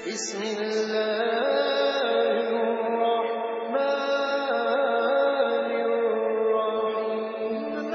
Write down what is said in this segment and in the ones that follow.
بسم الله الرحمن الرحيم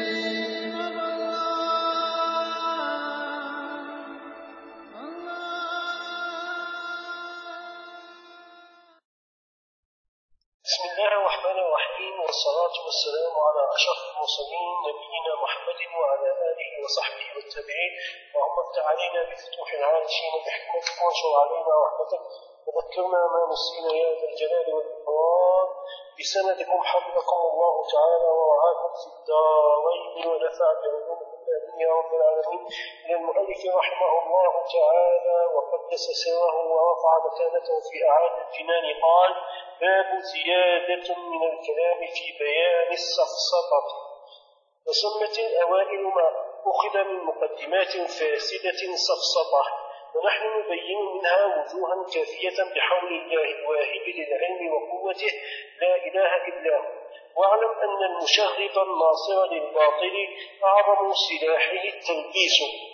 بسم الله الرحمن الرحيم، والصلاة والسلام على أشرف المرسلين نبينا محمد وعلى آله وصحبه والتابعين. اللهم افتح علينا بفتوح العارشين بحكمتك وانشر علينا رحمتك وذكرنا ما نسينا يا ذا الجلال والإكرام. بسندكم حفظكم الله تعالى ورعاكم في الدارين ونفع بعلومكم آمين يا رب العالمين. إلى المؤلف رحمه الله تعالى وقدس سره ورفع مكانته في أعالي الجنان قال: باب زيادة من الكلام في بيان السفسطة. وسمت الأوائل ما أخذ من مقدمات فاسدة سفسطة، ونحن نبين منها وجوها كافية بحول الله الواهب للعلم وقوته لا إله إلا هو. واعلم أن المشغب الناصر للباطل أعظم سلاحه التلبيس،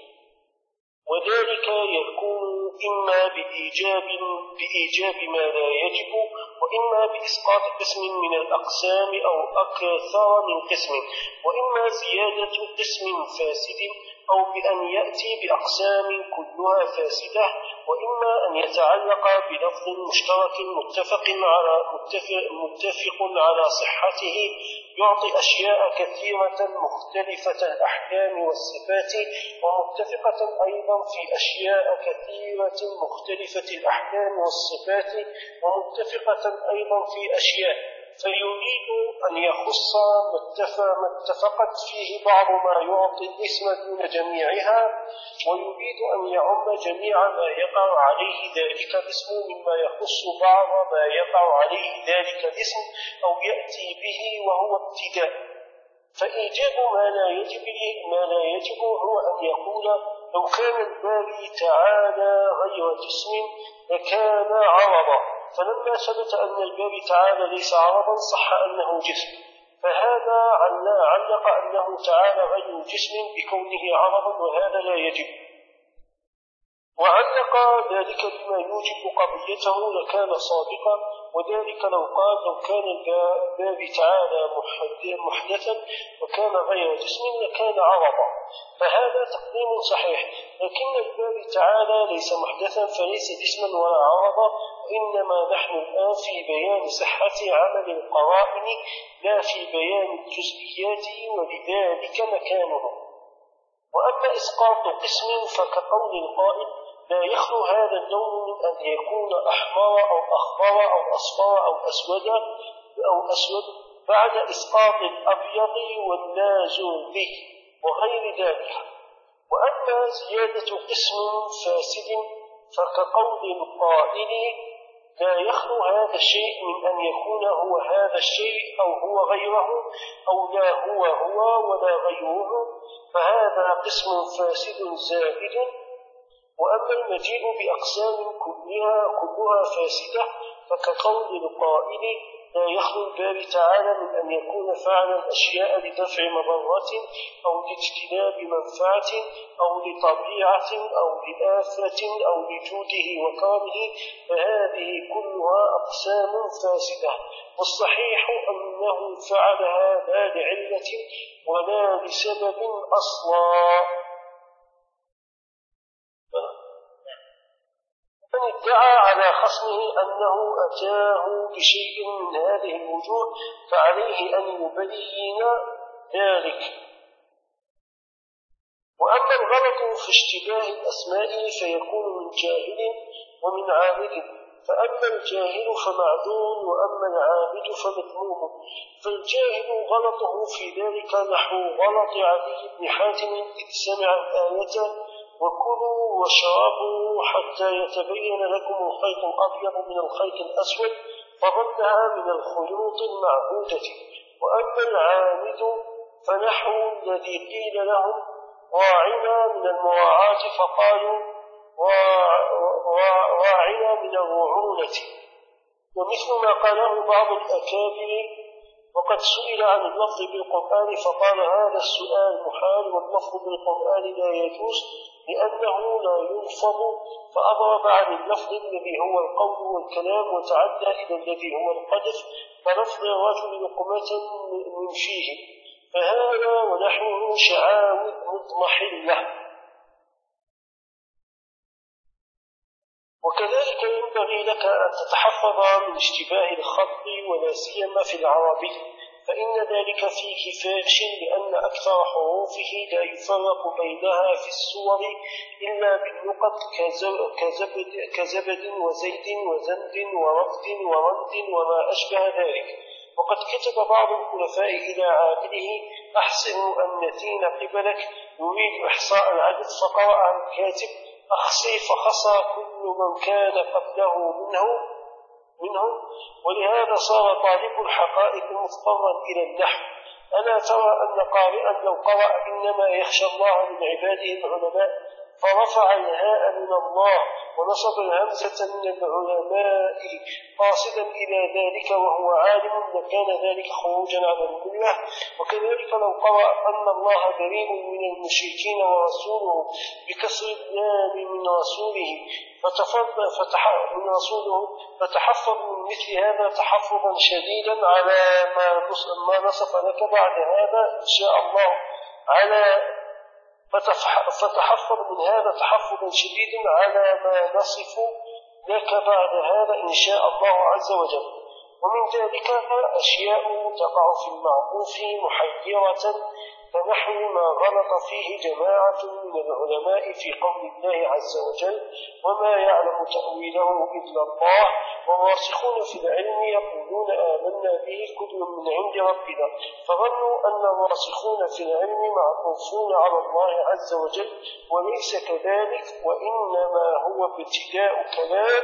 وذلك يكون إما بإيجاب ما لا يجب، وإما بإسقاط قسم من الأقسام أو أكثر من قسم، وإما زيادة قسم فاسد أو بأن يأتي بأقسام كلها فاسدة، وإما أن يتعلق بلفظ مشترك متفق على صحته يعطي أشياء كثيرة مختلفة الأحكام والصفات، ومتفقة أيضا في أشياء كثيرة مختلفة الأحكام والصفات، ومتفقة أيضا في أشياء، فيريد أن يخص ما اتفقت فيه بعض ما يعطي الاسم دون جميعها، ويريد أن يعم جميع ما يقع عليه ذلك الاسم مما يخص بعض ما يقع عليه ذلك الاسم أو يأتي به وهو ابتداء. فإيجاب ما لا يجب هو أن يقول: لو كان الباري تعالى غير جسم لكان عرضا، فلما ثبت أن الباري تعالى ليس عرضا صح أنه جسم، فهذا علق أنه تعالى غير جسم بكونه عرضا، وهذا لا يجب. وعلق ذلك بما يوجب قضيته لكان صادقا، وذلك لو قال: لو كان الباري تعالى محدثا وكان غير جسم لكان عرضا، فهذا تقديم صحيح. لكن الباري تعالى ليس محدثا فليس جسما ولا عرضا، وإنما نحن الآن في بيان صحة عمل القرائن لا في بيان الجزئيات، ولذلك مكانه. وأما إسقاط قسم فكقول القائل: لا يخلو هذا اللون من أن يكون أحمر أو أخضر أو أصفر أو أسود بعد إسقاط الأبيض واللازم به وغير ذلك. وأما زيادة قسم فاسد فكقول القائل: لا يخلو هذا الشيء من أن يكون هو هذا الشيء أو هو غيره، أو لا هو ولا غيره، فهذا قسم فاسد زائد. وأما المجيء بأقسام كلها فاسدة فكقول القائل: لا يخلو الباري تعالى من أن يكون فعلا أشياء لدفع مضرة أو لاجتناب منفعة أو لطبيعة أو لآفة أو لجوده وكرمه، فهذه كلها أقسام فاسدة. والصحيح أنه فعل هذا لعلة ولا لسبب أصلا. من ادعى على خصمه أنه أتاه بشيء من هذه الوجوه فعليه أن يبين ذلك. وأما الغلط في اشتباه الأسماء فيكون من جاهل ومن عامد، فأما الجاهل فمعذور وأما العامد فمذموم. فالجاهل غلطه في ذلك نحو غلط علي بن حاتم إذ سمع الآية: وكلوا واشربوا حتى يتبين لكم الخيط الأبيض من الخيط الأسود، فظنها من الخيوط المعهودة. وأما العامد فنحو الذي قيل لهم: راعنا من المراعاة، فقالوا: راعنا من الرعونة. ومثل ما قاله بعض الأكابر: وقد سئل عن اللفظ بالقرآن فقال هذا السؤال محال واللفظ بالقرآن لا يجوز لأنه لا يلفظ، فأضرب عن اللفظ الذي هو القول والكلام وتعدى إلى الذي هو القذف كلفظ الرجل لقمة من فيه، فهذا ونحوه شعاوذ مضمحلة. وكذلك ينبغي لك أن تتحفظ من اشتباه الخط ولا سيما في العربي، فإن ذلك فيه فاحش لأن أكثر حروفه لا يفرق بينها في الصور إلا بالنقط كزبد وزيد وزند ورفد ورد وما أشبه ذلك. وقد كتب بعض الخلفاء إلى عامله أحسن مؤنثين قبلك يريد إحصاء العدد، فقرأ الكاتب أخصي فخصى كل من كان قبله منه، ولهذا صار طالب الحقائق مضطرا إلى النحو. ألا ترى أن قارئا لو قرأ إنما يخشى الله من عباده العلماء فرفع الهاء من الله ونصب الهمزة من العلماء قاصدا إلى ذلك وهو عالم لكان ذلك خروجا على الملة. وكذلك لو قرأ أن الله بريء من المشركين ورسوله بكسر اللام من رسوله فتحفظ من مثل هذا تحفظا شديدا على ما نصف لك بعد هذا إن شاء الله فتحفظ من هذا تحفظا شديدا على ما نصف لك بعد هذا إن شاء الله عز وجل. ومن ذلك أشياء تقع في المعروف محيرة كنحو ما غلط فيه جماعة من العلماء في قول الله عز وجل وما يعلم تأويله إلا الله والراسخون في العلم يقولون آمنا به كل من عند ربنا، فظنوا أن الراسخون في العلم معطوفون على الله عز وجل وليس كذلك، وإنما هو ابتداء كلام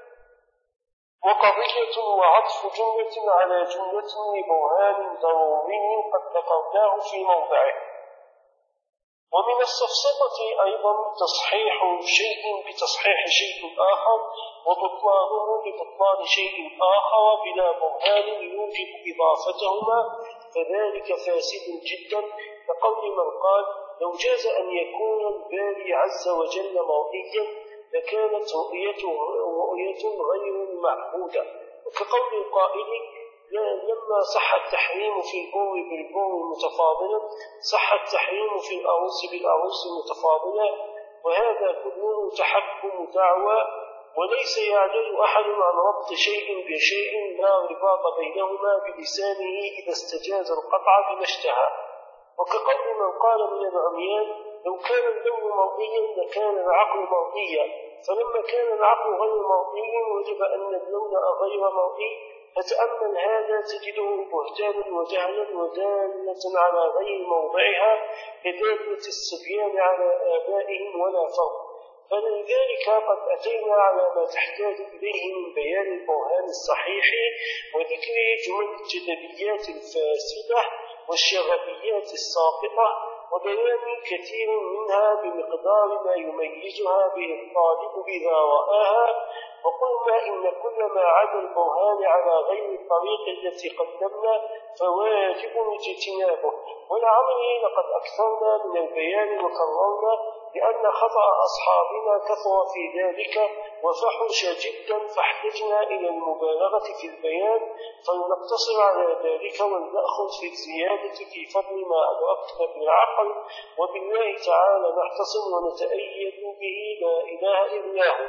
وقضية وعطف جملة على جملة لبرهان ضروري قد ذكرناه في موضعه. ومن السفسطة أيضا تصحيح شيء بتصحيح شيء آخر وبطلانه ببطلان شيء آخر بلا برهان يوجب إضافتهما، فذلك فاسد جدا، كقول من قال لو جاز أن يكون الباري عز وجل مرئيا لكانت رؤية غير معهودة، وكقول القائل لما صح التحريم في البر بالبر متفاضلا صح التحريم في الأروس بالأروس متفاضلا، وهذا كله تحكم دعوى وليس يعجز أحد عن ربط شيء بشيء لا رباط بينهما بلسانه إذا استجاز القطع بما اشتهى. وكقول من قال من العميان لو كان اللون مرئيا لكان العقل مرئيا، فلما كان العقل غير مرئي وجب أن اللون غير مرئي، فتأمل هذا تجده بهتانا وجهلا ودالة على غير موضعها كدالة الصبيان على آبائهم ولا فرق. فلذلك قد أتينا على ما تحتاج إليه من بيان البرهان الصحيح وذكر جمل الجدليات الفاسدة والشغبيات الساقطة وبيان كثير منها بمقدار ما يميزها به الطالب إذا رآها. وقلنا إن كل ما عدا البرهان على غير الطريق التي قدمنا فواجب اجتنابه، ولعمري لقد أكثرنا من البيان وكررنا لأن خطأ أصحابنا كثر في ذلك وفحش جدا، فاحتجنا إلى المبالغة في البيان، فلنقتصر على ذلك ولنأخذ في الزيادة في فضل ما أدركنا بالعقل، وبالله تعالى نحتصم ونتأيد به لا إله إلا هو.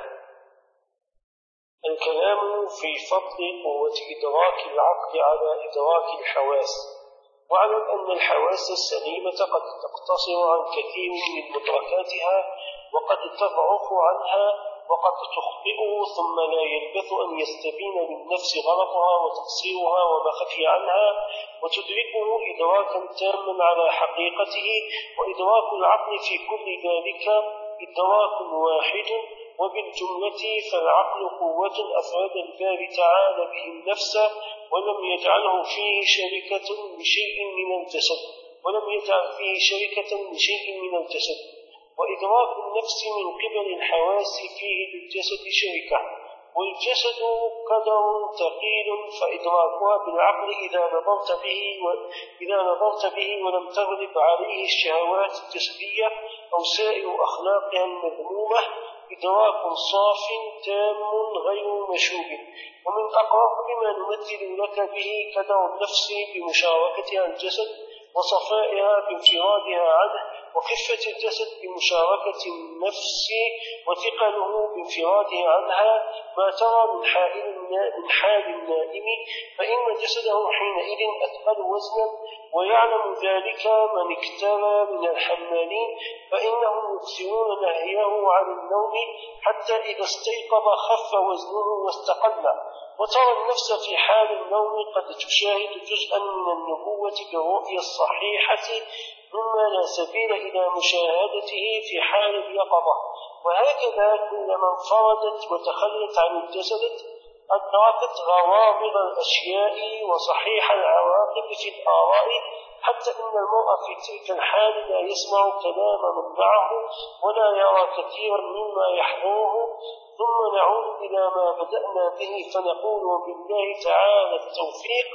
الكلام في فضل قوة إدراك العقل على إدراك الحواس. واعلم أن الحواس السليمة قد تقتصر عن كثير من مدركاتها وقد تضعف عنها وقد تخطئه، ثم لا يلبث أن يستبين للنفس غلطها وتقصيرها وما خفي عنها وتدركه إدراكا تاما على حقيقته. وإدراك العقل في كل ذلك إدراك واحد، وبالجملة فالعقل قوة أفرد الباري تعالى به النفس ولم يجعله فيه شركة لشيء من الجسد، وإدراك النفس من قبل الحواس فيه للجسد شركة، والجسد قدر ثقيل فإدراكها بالعقل إذا نظرت به ولم تغلب عليه الشهوات الجسدية أو سائر أخلاقها المذمومة إدراك صاف تام غير مشوب. ومن أقرب ما نمثل لك به قدر النفس بمشاركتها الجسد وصفائها بانفرادها عنه، وخفة الجسد بمشاركة النفس وثقله بانفراده عنها، ما ترى من حال النائم، فإن جسده حينئذ أثقل وزنا، ويعلم ذلك من اكترى من الحمالين، فإنهم يكثرون نهيه عن النوم حتى إذا استيقظ خف وزنه واستقل. وترى النفس في حال النوم قد تشاهد جزءا من النبوة بالرؤية الصحيحة مما لا سبيل إلى مشاهدته في حال اليقظة. وهكذا كلما انفردت وتخلت عن الجسد أدركت غوامض الأشياء وصحيح العواقب في الآراء، حتى إن المرء في تلك الحال لا يسمع كلام من معه ولا يرى كثيرا مما يحضره. ثم نعود إلى ما بدأنا به فنقول وبالله تعالى التوفيق: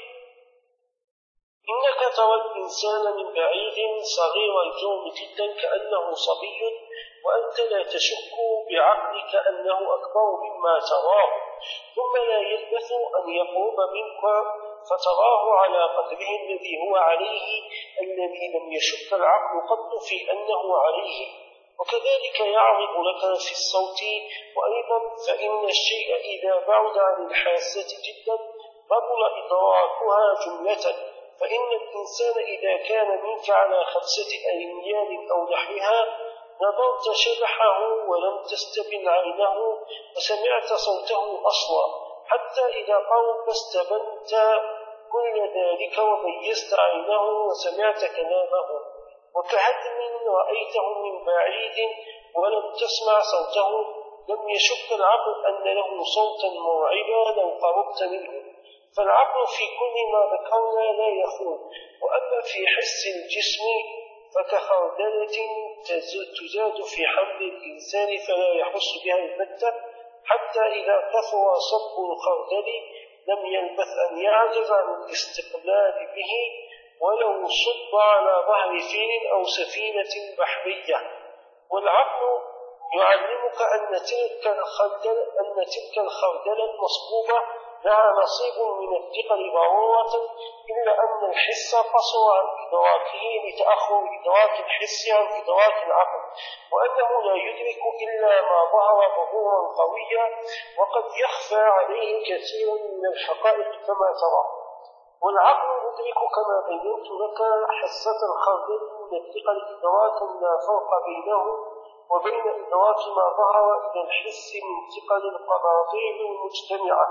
إنك ترى الإنسان من بعيد صغير الجرم جدا كأنه صبي، وأنت لا تشك بعقلك أنه أكبر مما تراه، ثم لا يلبث أن يقرب منك فتراه على قدره الذي هو عليه، الذي لم يشك العقل قط في أنه عليه. وكذلك يعرض لك في الصوت. وأيضا فإن الشيء إذا بعد عن الحاسة جدا بطل إدراكها جملة، فإن الإنسان إذا كان منك على 5 أميال أو نحوها نظرت شبحه ولم تستبن عينه وسمعت صوته أصلا، حتى إذا قرب استبنت كل ذلك وميزت عينه وسمعت كلامه. وكهدم رأيته من بعيد ولم تسمع صوته، لم يشك العقل أن له صوتا مرعبا لو قربت منه. فالعقل في كل ما ذكرنا لا يخون. وأما في حس الجسم فكخردلة تزاد في حمل الإنسان فلا يحس بها البتة، حتى إذا كثر صب الخردل لم يلبث أن يعجز عن الاستقلال به ولو صب على ظهر فيل أو سفينة بحرية. والعقل يعلمك أن تلك الخردلة المصبوبة لها نصيب من الثقل ضرورة، إلا أن الحس قصر عن إدراكه لتأخر إدراك الحس عن إدراك العقل، وأنه لا يدرك إلا ما ظهر ظهورا قويا، وقد يخفى عليه كثير من الحقائق كما ترى. والعقل يدرك كما بينت لك حسة الخردل من الثقل إدراكا لا فرق بينه وبين إدراك ما ظهر إلى الحس من ثقل القباطيع المجتمعة.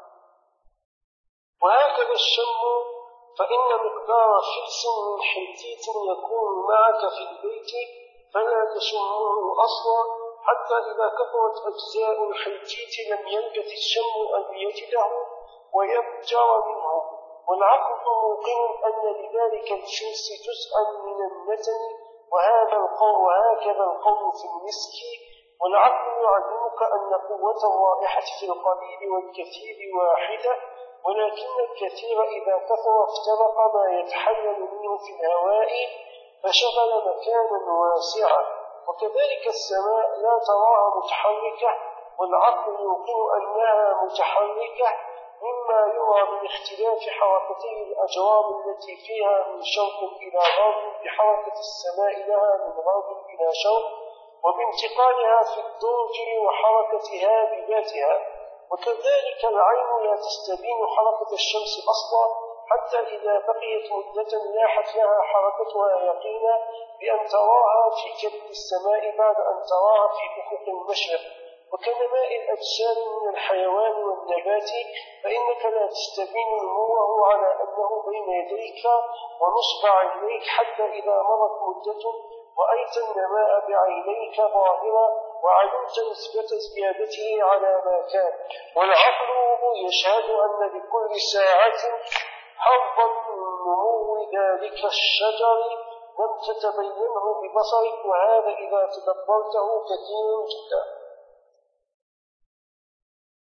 وهكذا الشم، فإن مقدار شخص من حنتيت يكون معك في البيت فلا تشمه أصلا، حتى إذا كثرت أجزاء الحنتيت لم يلبث الشم أن يجده ويبجر منه. والعقل موقن أن لذلك الجنس جزءا من النتن، وهكذا القول في المسك. والعقل يعلمك أن قوة الرائحة في القليل والكثير واحدة، ولكن الكثير إذا كثر افترق ما يتحلل منه في الهواء فشغل مكانا واسعا. وكذلك السماء لا تراها متحركة، والعقل يوقن أنها متحركة، مما يرى من اختلاف حركتي الأجرام التي فيها من شرق إلى غرب بحركة السماء لها من غرب إلى شرق، وبانتقالها في الدرج وحركتها بذاتها. وكذلك العين لا تستبين حركة الشمس أصلا، حتى إذا بقيت مدة لاحت لها حركتها يقينا بأن تراها في كبد السماء بعد أن تراها في أفق المشرق. وكنماء الأجسام من الحيوان والنبات، فإنك لا تستبين نوره على أنه بين يديك ونصب عينيك، حتى إذا مرت مدة رأيت النماء بعينيك ظاهرا وعلمت نسبة زيادته على ما كان. والعقل يشهد أن لكل ساعة حظا من نمو ذلك الشجر لم تتبينه ببصرك، وهذا إذا تدبرته كثير جدا.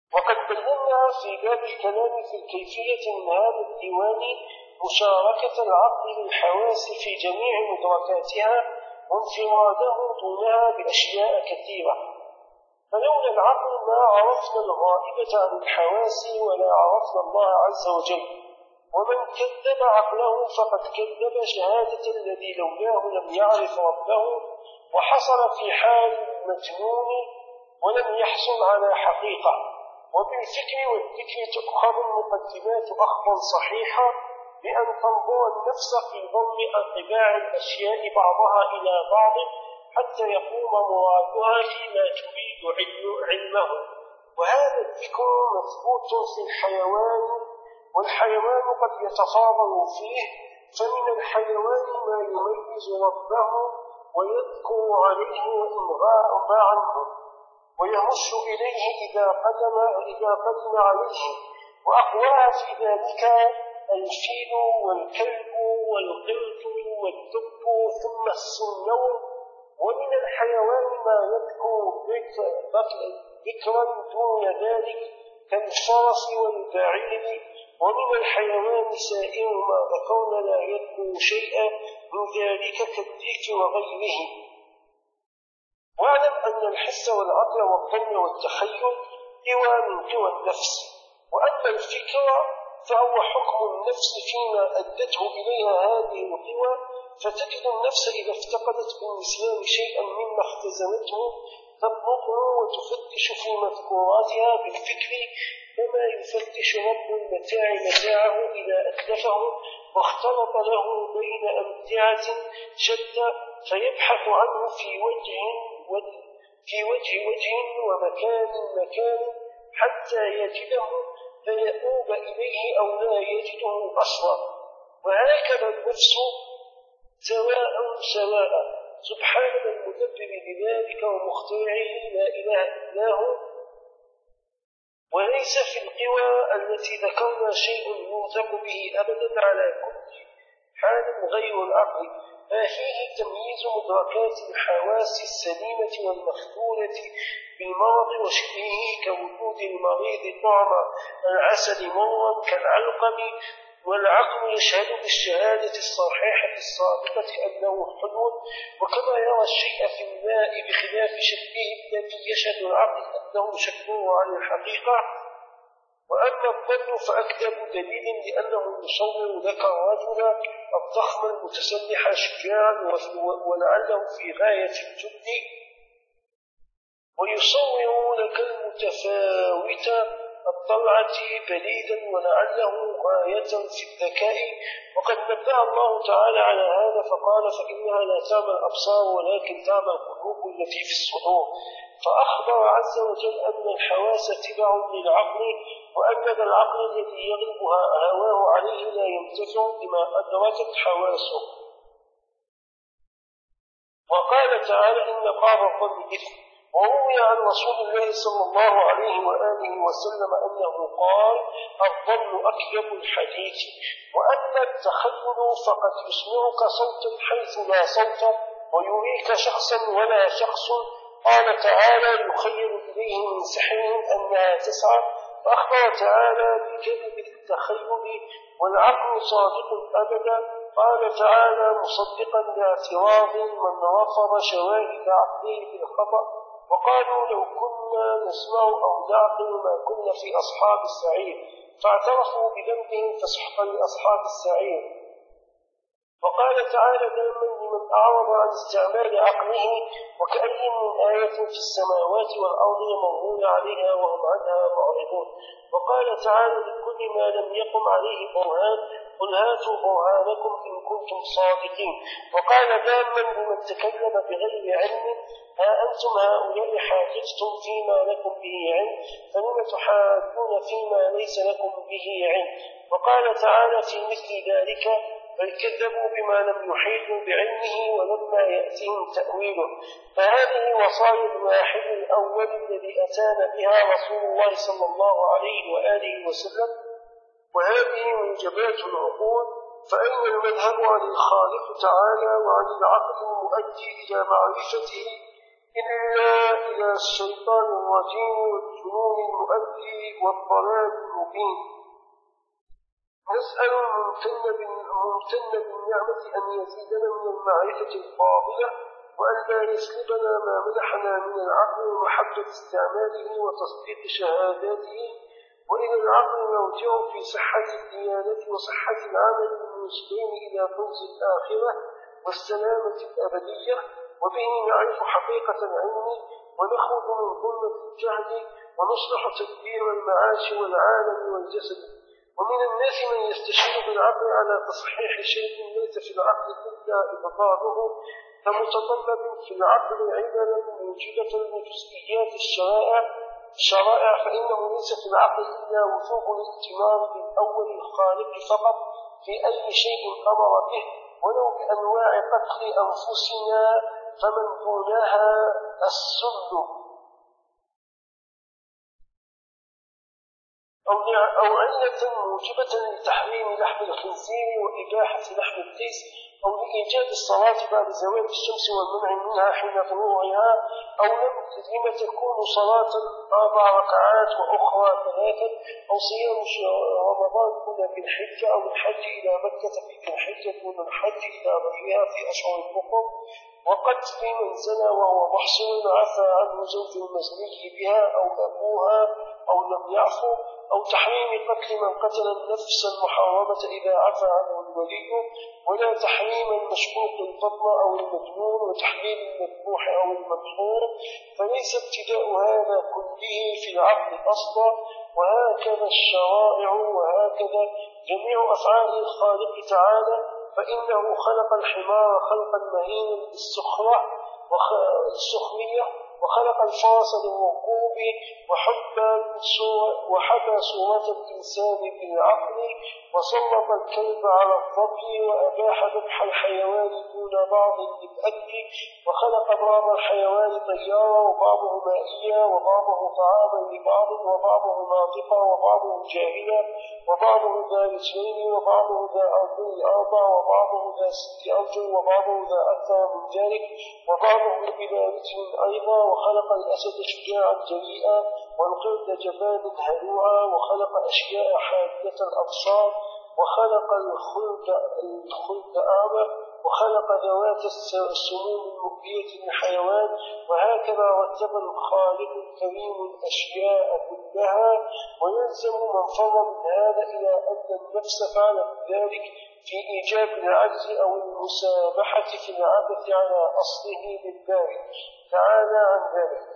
وقد بينا في باب الكلام في الكيفية من هذا الديوان مشاركة العقل للحواس في جميع مدركاتها وانفراده دونها بأشياء كثيرة. فلولا العقل ما عرفنا الغائبة عن الحواس ولا عرفنا الله عز وجل. ومن كذب عقله فقد كذب شهادة الذي لولاه لم يعرف ربه، وحصل في حال المجنون ولم يحصل على حقيقة. وبالفكر والذكر تؤخذ المقدمات أخذا صحيحا بأن تنظر النفس في ضم انطباع الأشياء بعضها إلى بعض حتى يقوم مرادها فيما تريد علمه. وهذا الذكر مثبوت في الحيوان، والحيوان قد يتفاضل فيه، فمن الحيوان ما يميز ربه ويذكر عليه وإن غاب عنه ويهش إليه إذا قدم عليه. وأقواها في ذلك الفيل والكلب والقرد والدب ثم السنور. ومن الحيوان ما يذكر ذكرا دون ذلك كالفرس والبعير. ومن الحيوان سائر ما ذكرنا لا يذكر شيئا من ذلك كالديك وغيره. واعلم أن الحس والعقل والظن والتخيل قوى من قوى النفس، وأما الفكر فهو حكم النفس فيما أدته إليها هذه القوى. فتجد النفس إذا افتقدت بالنسيان شيئا مما اختزنته تطلقه وتفتش في مذكوراتها بالفكر كما يفتش رب المتاع متاعه إذا أتلفه واختلط له بين أمتعة شتى، فيبحث عنه في وجه ومكان حتى يجده فيؤوب إليه أو لا يجده أصلا. وهكذا النفس سواء سبحان المدبر لذلك ومخترعه لا إله إلا هو. وليس في القوى التي ذكرنا شيء يوثق به أبدا على كل حال غير العقل، ففيه تمييز مدركات الحواس السليمة والمخلولة بالمرض وشبهه كوجود المريض طعم العسل مرا كالعلقم، والعقل يشهد بالشهادة الصحيحة الصادقة أنه حلو، وكما يرى الشيء في الماء بخلاف شكله الذي يشهد العقل أنه شكله عن الحقيقة. وأما الظن فأكذب دليل لأنه يصور لك الرجل الضخم المتسلح شجاعا ولعله في غاية الجد، ويصور لك المتفاوت الطلعة بليدا ولعله غاية في الذكاء. وقد نبه الله تعالى على هذا فقال فإنها لا تعمى الأبصار ولكن تعمى القلوب التي في الصدور. فأخبر عز وجل أن الحواس تبع للعقل، وأن العقل الذي يغلبها هواه عليه لا ينتفع بما أدركت حواسه. وقال تعالى إن بعض الظن إثم. وروي عن رسول الله صلى الله عليه وآله وسلم أنه قال الظن أكذب الحديث. وأما التخيل فقد يسمعك صوتا حيث لا صوت ويريك شخصا ولا شخص. قال تعالى يخيل إليه من سحرهم أنها تسعى. فأخبر تعالى بكذب التخيل والعقل صادق أبدا. قال تعالى مصدقا لاعتراض من رفض شواهد عقله بالخطأ وقالوا لو كنا نسمع أو نعقل ما كنا في أصحاب السعير، فاعترفوا بذنبهم فسحقا لأصحاب السعير. وقال تعالى دائما لمن أعرض عن استعمال عقله وكأي من آية في السماوات والأرض يمرون عليها وهم عنها معرضون. وقال تعالى لكل ما لم يقم عليه برهان قل هاتوا برهانكم إن كنتم صادقين. وقال دائما لمن تكلم بغير علم ها أنتم هؤلاء حاججتم فيما لكم به علم فلم تحاجون فيما ليس لكم به علم. وقال تعالى في مثل ذلك بل كذبوا بما لم يحيطوا بعلمه ولما يأتهم تأويله. فهذه وصايا الواحد الأول الذي أتانا بها رسول الله صلى الله عليه وآله وسلم، وهذه موجبات العقول. فأين المذهب عن الخالق تعالى وعن العقل المؤدي إلى معرفته إلا إلى الشيطان الرجيم والجنون المؤدي والضلال المبين. نسأل الممتن بالنعمة أن يزيدنا من المعرفة الفاضلة، وأن لا يسلبنا ما منحنا من العقل ومحبة استعماله وتصديق شهاداته. وإلى العقل نرجع في صحة الديانة وصحة العمل الموصلين إلى فوز الآخرة والسلامة الأبدية، وبه نعرف حقيقة العلم ونخرج من ظلمة الجهل ونصلح تدبير المعاش والعالم والجسد. ومن الناس من يستشير بالعقل على تصحيح شيء ليس في العقل إلا إبطاله، كمتطلب في العقل عللا موجبة لجزئيات الشرائع، فإنه ليس في العقل إلا وجوب الائتمار بالأول الخالق فقط في أي شيء أمر به، ولو بأنواع قتل أنفسنا فمن دونها السل، أو علة موجبة لتحريم لحم الخنزير وإباحة لحم التيس، أو لإيجاد الصلاة بعد زوال الشمس والمنع منها حين طلوعها، أو لم تكون صلاة 4 ركعات وأخرى 3، أو صيام رمضان كنا في الحجة، أو الحج إلى مكة في ذي الحجة دون الحج إلى غيرها في أشهر الحرم، وقتل من زنى وهو محصن عفى عنه زوج المزني بها أو أبوها أو لم يعفو، أو تحريم قتل من قتل النفس المحرمة إذا عفى عنه الولي، ولا تحريم المشقوق الفضل أو المجنون، وتحليل المذبوح أو المنحور، فليس ابتداء هذا كله في العقل أصلا. وهكذا الشرائع، وهكذا جميع أفعال الخالق تعالى، فإنه خلق الحمار خلقا مهينا بالسخرية، وخلق الفرس للركوب، وحبى صورة الإنسان بالعقل، وسلط الكلب على الظبي، وأباح ذبح الحيوان دون بعض للأكل، وخلق بعض الحيوان طيارا وبعضه مائيا، وبعضه طعاما لبعض، وبعضه ناطقا، وبعضه جاهلا، وبعضه ذا رجلين، وبعضه ذا أرجل 4، وبعضه ذا 6 أرجل، وبعضه ذا أكثر من ذلك، وبعضه بلا رجل أيضا، وخلق الأسد شجاعا جريئا، والقرد جبانا هلوعا، وخلق أشياء حادة الأبصار، وخلق الخلد أعمى، وخلق ذوات السموم المؤذية للحيوان. وهكذا رتب الخالق الكريم الأشياء كلها، ويلزم من فر من هذا إلى أن النفس فعلت ذلك في إيجاب العجز أو المسامحة في العبث على أصله للباري تعالى عن ذلك.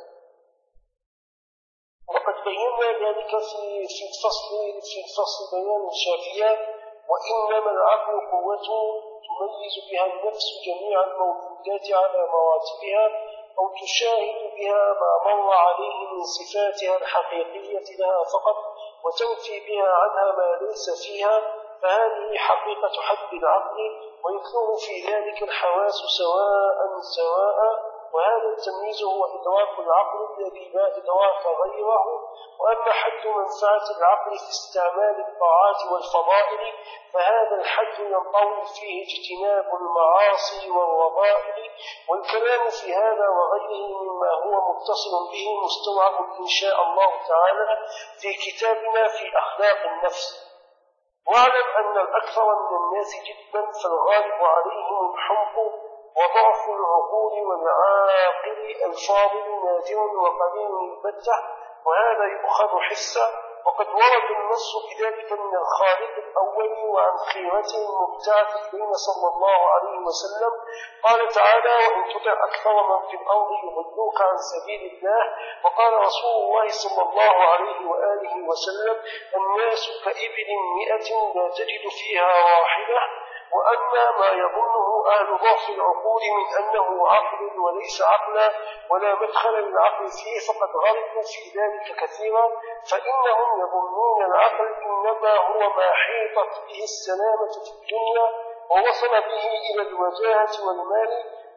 وقد بينا ذلك في الفصل بيان الشافية. وإنما العقل قوة تميز بها النفس جميع الموجودات على مراتبها، أو تشاهد بها ما مر عليه من صفاتها الحقيقية لها فقط، وتنفي بها عنها ما ليس فيها، فهذه حقيقة حد العقل، ويكون في ذلك الحواس سواء. وهذا التمييز هو إدراك العقل الذي لا إدراك غيره. وأما حد منفعة العقل في استعمال الطاعات والفضائل، فهذا الحد ينطوي فيه اجتناب المعاصي والرذائل، والكلام في هذا وغيره مما هو متصل به مستوعب إن شاء الله تعالى في كتابنا في أخلاق النفس. واعلم أن الأكثر من الناس جدا فالغالب عليهم الحمق وضعف العقول، والعاقل الفاضل نادر وقليل البتة، وهذا يؤخذ حسا. وقد ورد النص بذلك من الخالق الأول وعن خيرته المبتعث إلينا صلى الله عليه وسلم. قال تعالى: وإن تطع أكثر من في الأرض يضلوك عن سبيل الله. وقال رسول الله صلى الله عليه وآله وسلم: الناس كإبل 100 لا تجد فيها راحلة. وأما ما يظنه أهل ضعف العقول من أنه عقل وليس عقلا ولا مدخل للعقل فيه فقد غلطوا في ذلك كثيرا، فإنهم يظنون العقل إنما هو ما حيطت به السلامة في الدنيا ووصل به إلى الوجاهة والمال،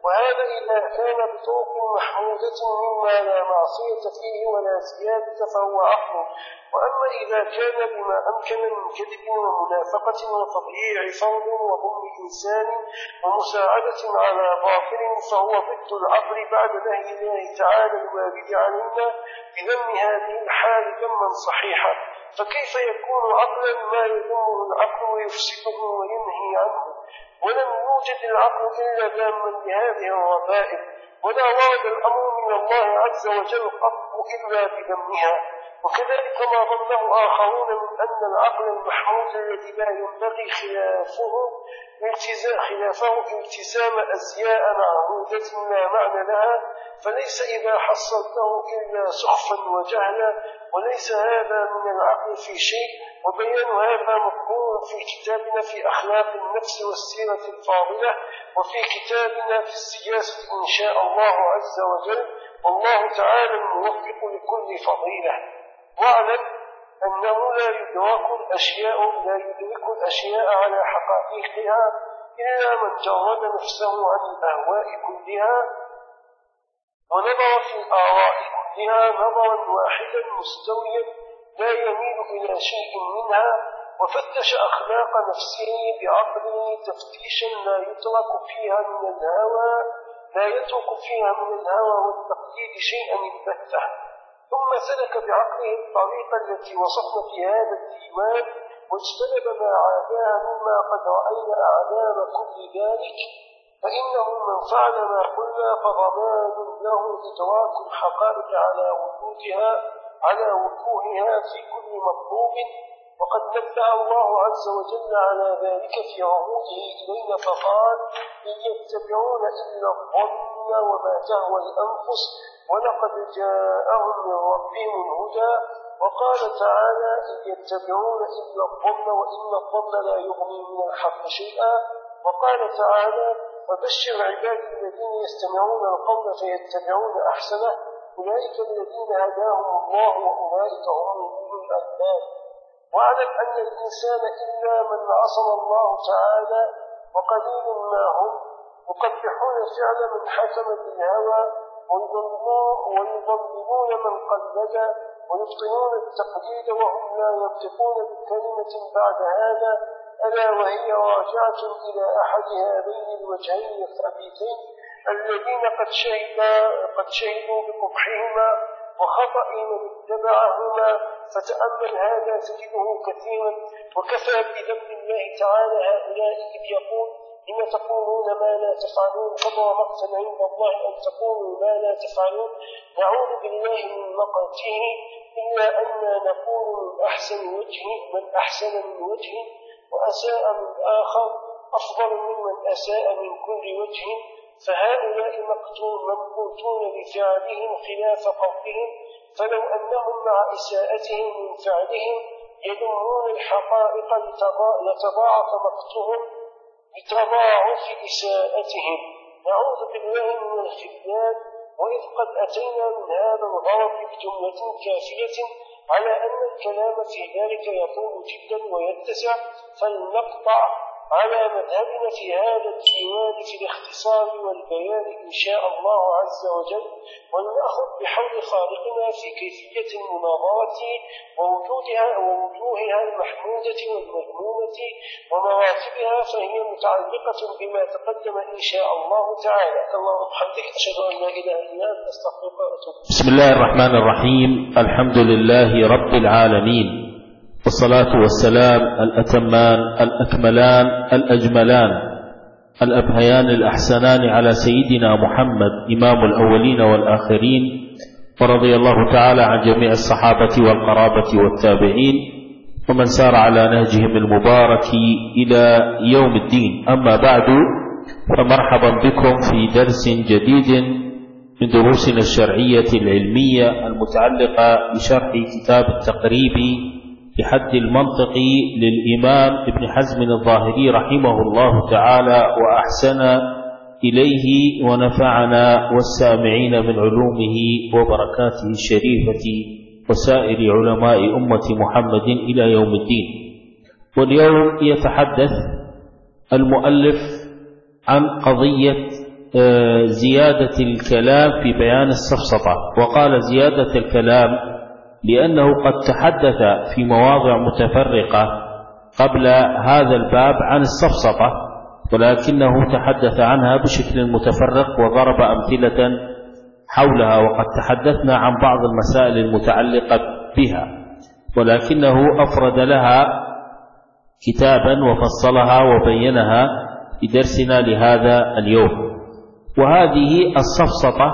وهذا إذا كان بطرق محمودة مما لا معصية فيه ولا زيادة فهو عقل. وأما إذا كان بما أمكن من كذب ومنافقة وتضييع فرض وظلم إنسان ومساعدة على باطل فهو ضد العقل بعد نهي الله تعالى الوارد علينا بذم هذه الحال ذما صحيحا. فكيف يكون عقلا ما يذمه العقل ويفسده وينهي عنه؟ ولم يوجد العقل إلا ذاما لهذه الرذائل، ولا ورد الأمر من الله عز وجل قط إلا بذمها. وكذلك ما ظنه آخرون من أن العقل المحمود الذي لا ينبغي خلافه التزام أزياء معهودة لا معنى لها، فليس إذا حصلته إلا سخفا وجهلا، وليس هذا من العقل في شيء. وبيان هذا مذكور في كتابنا في أخلاق النفس والسيرة الفاضلة، وفي كتابنا في السياسة إن شاء الله عز وجل، والله تعالى الموفق لكل فضيلة. واعلم أنه لا يدرك الأشياء على حقائقها إلا من جرد نفسه عن الأهواء كلها ونظر في الآراء كلها نظرا واحدا مستويا لا يميل إلى شيء منها، وفتش أخلاق نفسه بعقله تفتيشا لا يترك فيها من الهوى والتقليد شيئا البتة، ثم سلك بعقله الطريقة التي وصفنا في هذا الديوان واجتنب ما عاداها مما قد رأينا أعلام كل ذلك، فإنه من فعل ما قلنا فضمان له إدراك الحقائق على وجوهها في كل مطلوب. وقد نبه الله عز وجل على ذلك في عهوده إلينا فقال: إن يتبعون إلا الظن وما تهوى الأنفس ولقد جاءهم من ربهم الهدى. وقال تعالى: إن يتبعون إلا الظن وإن الظن لا يغني من الحق شيئا. وقال تعالى: وبشر عبادي الذين يستمعون القول فيتبعون أحسنه أولئك الذين هداهم الله وأولئك هم أولو الألباب. واعلم أن الإنسان إلا من عصم الله تعالى وقليل ما هم يقبحون فعل من حكم بالهوى ويضللون من قلد ويبطلون التقليد وهم لا ينطقون بكلمة بعد هذا، ألا وهي راجعة إلى أحد هذين الوجهين الخبيثين الذين قد شهدوا بقبحهما وخطأ من اتبعهما. فتأمل هذا تجده كثيرا. وكفى بذنب الله تعالى هؤلاء إذ يقول: لم تقولون ما لا تفعلون، كبر مقتا عند الله أن تقولوا ما لا تفعلون. نعوذ بالله من مقته، إلا أننا نقول من أحسن من وجه وأساء من آخر أفضل ممن أساء من كل وجه. فهؤلاء مقتون بفعلهم خلاف قولهم، فلو أنهم مع إساءتهم من فعلهم يذمون الحقائق لتضاعف مقتهم بتضاعف إساءتهم. نعوذ بالله من الخذلان. وإذ قد أتينا من هذا الغرض بجملة كافية على أن الكلام في ذلك يطول جدا ويتسع، فلنقطع على مذهبنا في هذا الديوان في الاختصار والبيان إن شاء الله عز وجل، ولنأخذ بحول خالقنا في كيفية المناظرة ووجوهها المحمودة والمذمومة ومراتبها، فهي متعلقة بما تقدم إن شاء الله تعالى. اللهم وبحمدك أشهد أن لا إله إلا أنت أستغفرك وأتوب إليك. بسم الله الرحمن الرحيم. الحمد لله رب العالمين، والصلاة والسلام الأتمان الأكملان الأجملان الأبهيان الأحسنان على سيدنا محمد إمام الأولين والآخرين، ورضي الله تعالى عن جميع الصحابة والقرابة والتابعين ومن سار على نهجهم المبارك إلى يوم الدين. أما بعد، فمرحبا بكم في درس جديد من دروسنا الشرعية العلمية المتعلقة بشرح كتاب التقريب بحد المنطق للإمام ابن حزم الظاهري رحمه الله تعالى وأحسن إليه، ونفعنا والسامعين من علومه وبركاته الشريفة وسائر علماء أمة محمد إلى يوم الدين. واليوم يتحدث المؤلف عن قضية زيادة الكلام في بيان السفسطة. وقال زيادة الكلام لأنه قد تحدث في مواضع متفرقة قبل هذا الباب عن السفسطة، ولكنه تحدث عنها بشكل متفرق وضرب أمثلة حولها، وقد تحدثنا عن بعض المسائل المتعلقة بها، ولكنه أفرد لها كتابا وفصلها وبينها في درسنا لهذا اليوم. وهذه السفسطة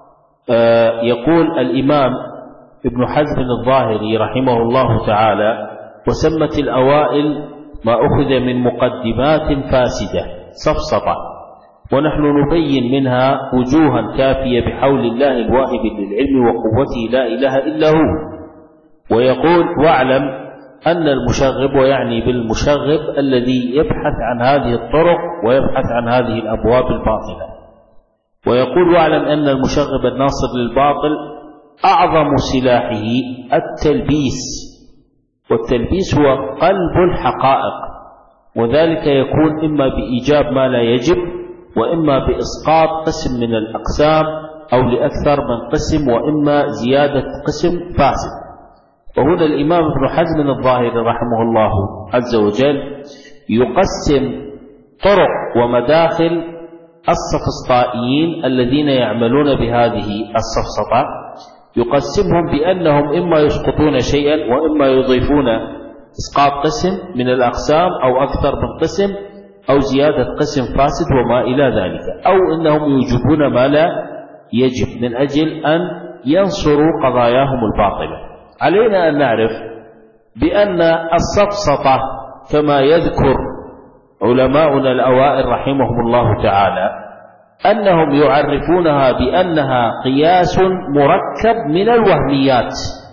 يقول الإمام ابن حزم الظاهري رحمه الله تعالى: وسمت الأوائل ما أخذ من مقدمات فاسدة سفسطة، ونحن نبين منها وجوها كافية بحول الله الواهب للعلم وقوته لا إله إلا هو. ويقول: واعلم أن المشغب، ويعني بالمشغب الذي يبحث عن هذه الطرق ويبحث عن هذه الأبواب الباطلة. ويقول: واعلم أن المشغب الناصر للباطل أعظم سلاحه التلبيس، والتلبيس هو قلب الحقائق، وذلك يكون إما بإيجاب ما لا يجب، وإما بإسقاط قسم من الأقسام أو لأكثر من قسم، وإما زيادة قسم فاسد. وهنا الإمام ابن حزم الظاهري رحمه الله عز وجل يقسم طرق ومداخل السفسطائيين الذين يعملون بهذه السفسطة، يقسمهم بأنهم إما يسقطون شيئا وإما يضيفون إسقاط قسم من الأقسام أو أكثر من قسم أو زيادة قسم فاسد وما إلى ذلك، أو إنهم يوجبون ما لا يجب من أجل أن ينصروا قضاياهم الباطلة. علينا أن نعرف بأن السفسطة كما يذكر علماؤنا الأوائل رحمهم الله تعالى أنهم يعرفونها بأنها قياس مركب من الوهميات،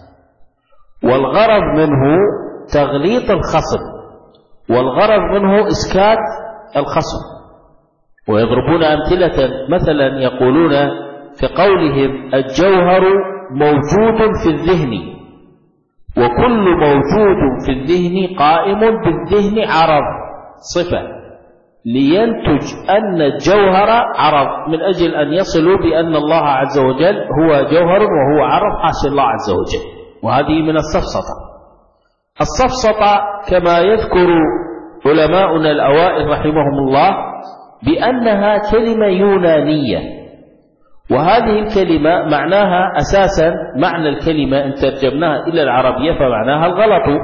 والغرض منه تغليط الخصم، والغرض منه إسكات الخصم. ويضربون أمثلة، مثلا يقولون كقولهم: الجوهر موجود في الذهن، وكل موجود في الذهن قائم بالذهن عرض صفة، لينتج أن الجوهر عرض، من أجل أن يصلوا بأن الله عز وجل هو جوهر وهو عرض حاشا الله عز وجل. وهذه من السفسطة. السفسطة كما يذكر علماؤنا الأوائل رحمهم الله بأنها كلمة يونانية، وهذه الكلمة معناها أساسا، معنى الكلمة إن ترجمناها إلى العربية فمعناها الغلط،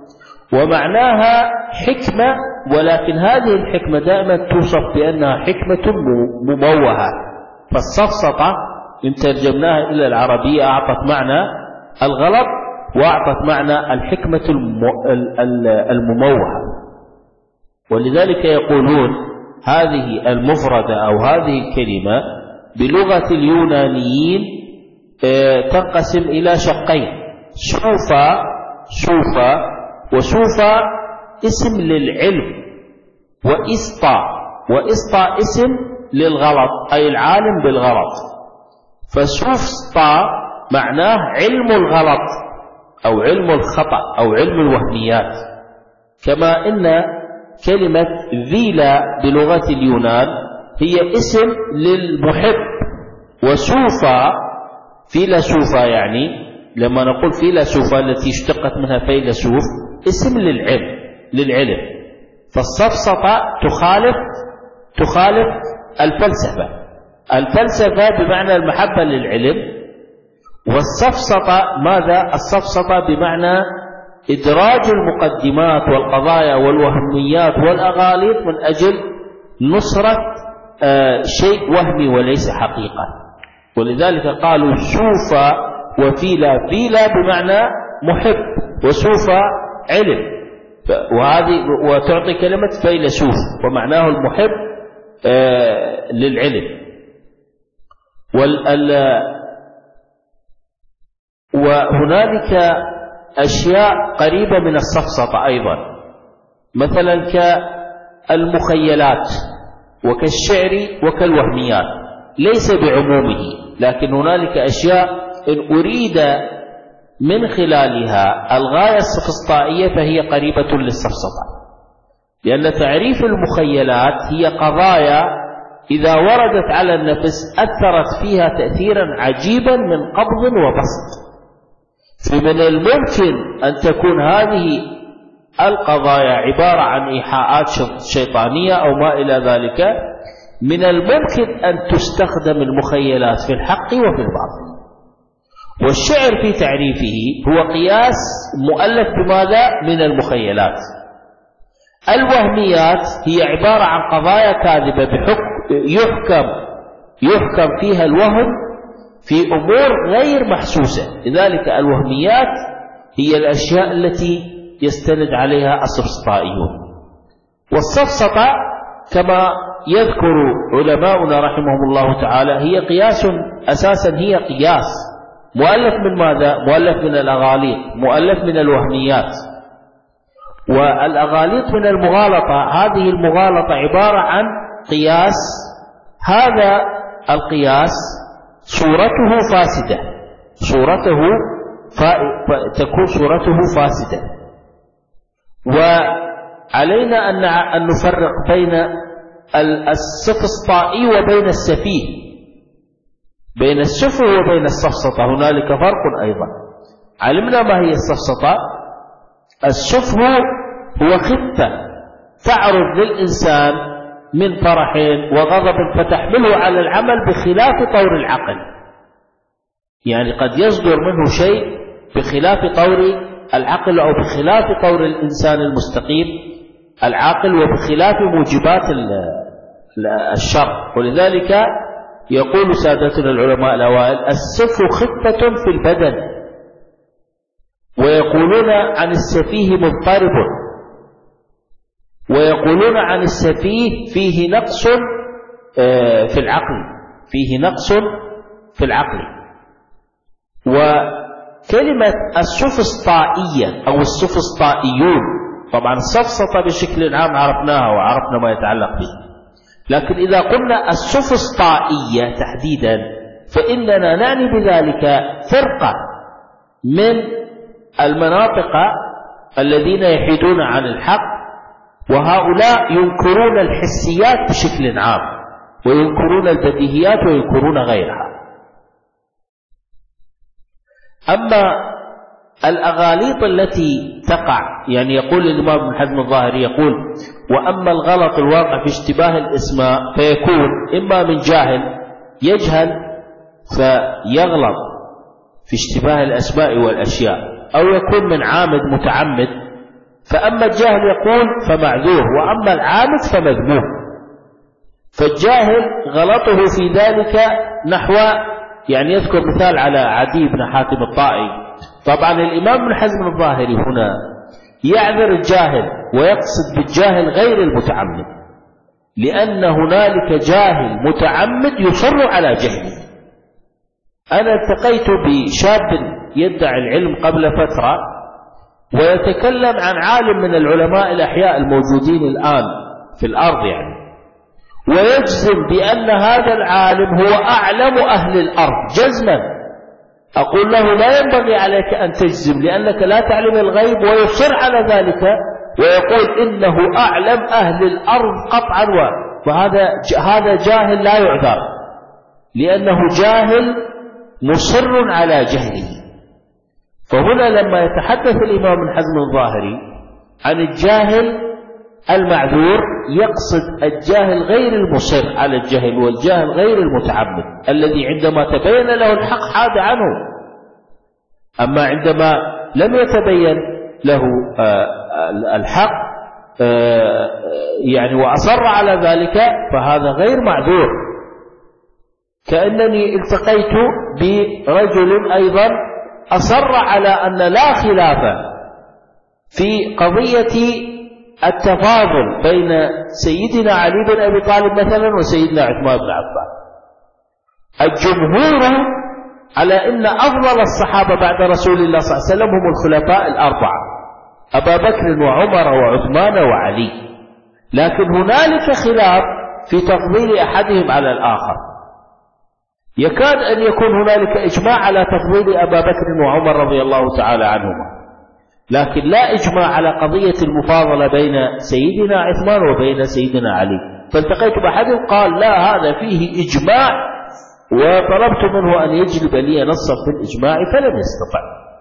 ومعناها حكمة، ولكن هذه الحكمة دائما توصف بأنها حكمة مموهة. فالسفسطة إن ترجمناها إلى العربية أعطت معنى الغلط وأعطت معنى الحكمة المموهة. ولذلك يقولون هذه المفردة أو هذه الكلمة بلغة اليونانيين تنقسم إلى شقين: سوفا، وسوفا اسم للعلم، وإسطا اسم للغلط، أي العالم بالغلط. فسوفسطا معناه علم الغلط أو علم الخطأ أو علم الوهميات، كما إن كلمة فيلا بلغة اليونان هي اسم للمحب، وسوفا فيلسوفا، يعني لما نقول فيلسوفا التي اشتقت منها فيلسوف اسم للعلم. فالسفسطة تخالف الفلسفة بمعنى المحبة للعلم، والسفسطة ماذا؟ السفسطة بمعنى إدراج المقدمات والقضايا والوهميات والأغاليط من أجل نصرة شيء وهمي وليس حقيقة. ولذلك قالوا سوفا وفيلا، فيلا بمعنى محب، وسوفا علم، وهذه وتعطي كلمة فيلسوف ومعناه المحب للعلم. وهنالك أشياء قريبة من السفسطة أيضا، مثلا كالمخيلات وكالشعر وكالوهميات، ليس بعمومه، لكن هنالك أشياء إن أريد من خلالها الغاية السفسطائية فهي قريبة للسفسطة، لأن تعريف المخيلات هي قضايا إذا وردت على النفس أثرت فيها تأثيرا عجيبا من قبض وبسط. فمن الممكن أن تكون هذه القضايا عبارة عن إيحاءات شيطانية أو ما إلى ذلك. من الممكن أن تستخدم المخيلات في الحق وفي الباطل. والشعر في تعريفه هو قياس مؤلف بماذا؟ من المخيلات. الوهميات هي عبارة عن قضايا كاذبة يحكم فيها الوهم في أمور غير محسوسة. لذلك الوهميات هي الأشياء التي يستند عليها السفسطائيون. والسفسطة كما يذكر علماؤنا رحمهم الله تعالى هي قياس، أساسا هي قياس مؤلف من ماذا؟ مؤلف من الأغاليط، مؤلف من الوهميات. والأغاليط من المغالطة، هذه المغالطة عبارة عن قياس. هذا القياس صورته فاسدة، تكون صورته فاسدة. وعلينا أن نفرق بين السفسطائي وبين السفيه، بين السفه وبين السفسطة هنالك فرق أيضا. علمنا ما هي السفسطة. السفه هو خفة تعرض للإنسان من فرح وغضب فتحمله على العمل بخلاف طور العقل. يعني قد يصدر منه شيء بخلاف طور العقل أو بخلاف طور الإنسان المستقيم العاقل وبخلاف موجبات الشر. ولذلك يقول سادتنا العلماء الأوائل: السفه خفة في البدن. ويقولون عن السفيه مضطرب، ويقولون عن السفيه فيه نقص في العقل، فيه نقص في العقل. وكلمة السفسطائية أو السفسطائيون، طبعا السفسطة بشكل عام عرفناها وعرفنا ما يتعلق به، لكن إذا قلنا السفسطائية تحديدا فإننا نعني بذلك فرقة من المناطق الذين يحيدون عن الحق، وهؤلاء ينكرون الحسيات بشكل عام وينكرون البديهيات وينكرون غيرها. أما الأغاليط التي تقع، يعني يقول الإمام ابن حزم الظاهري يقول: وأما الغلط الواقع في اشتباه الاسماء فيكون إما من جاهل يجهل فيغلط في اشتباه الأسماء والأشياء، أو يكون من عامد متعمد. فأما الجاهل يقول فمعذور، وأما العامد فمذموم. فالجاهل غلطه في ذلك نحو، يعني يذكر مثال على عدي بن حاتم الطائي. طبعا الإمام ابن حزم الظاهري هنا يعذر الجاهل ويقصد بالجاهل غير المتعمد، لأن هنالك جاهل متعمد يصر على جهله. أنا التقيت بشاب يدعي العلم قبل فترة ويتكلم عن عالم من العلماء الأحياء الموجودين الآن في الأرض، يعني ويجزم بأن هذا العالم هو أعلم أهل الأرض جزما. أقول له: لا ينبغي عليك أن تجزم لأنك لا تعلم الغيب، ويصر على ذلك ويقول إنه أعلم أهل الأرض قطعا. وهذا جاهل لا يعذر، لأنه جاهل مصر على جهله. فهنا لما يتحدث الإمام ابن حزم الظاهري عن الجاهل المعذور يقصد الجاهل غير المصر على الجهل، والجاهل غير المتعمد الذي عندما تبين له الحق حاد عنه. أما عندما لم يتبين له الحق يعني وأصر على ذلك فهذا غير معذور. كأنني التقيت برجل أيضا أصر على أن لا خلاف في قضية التفاضل بين سيدنا علي بن أبي طالب مثلا وسيدنا عثمان بن عفان. الجمهور على أن أفضل الصحابة بعد رسول الله صلى الله عليه وسلم هم الخلفاء الأربعة، أبا بكر وعمر وعثمان وعلي، لكن هنالك خلاف في تفضيل أحدهم على الآخر. يكاد أن يكون هنالك إجماع على تفضيل أبا بكر وعمر رضي الله تعالى عنهما، لكن لا إجماع على قضية المفاضلة بين سيدنا عثمان وبين سيدنا علي. فالتقيت بأحدهم قال لا هذا فيه إجماع، وطلبت منه أن يجلب لي نصا في الإجماع فلم يستطع.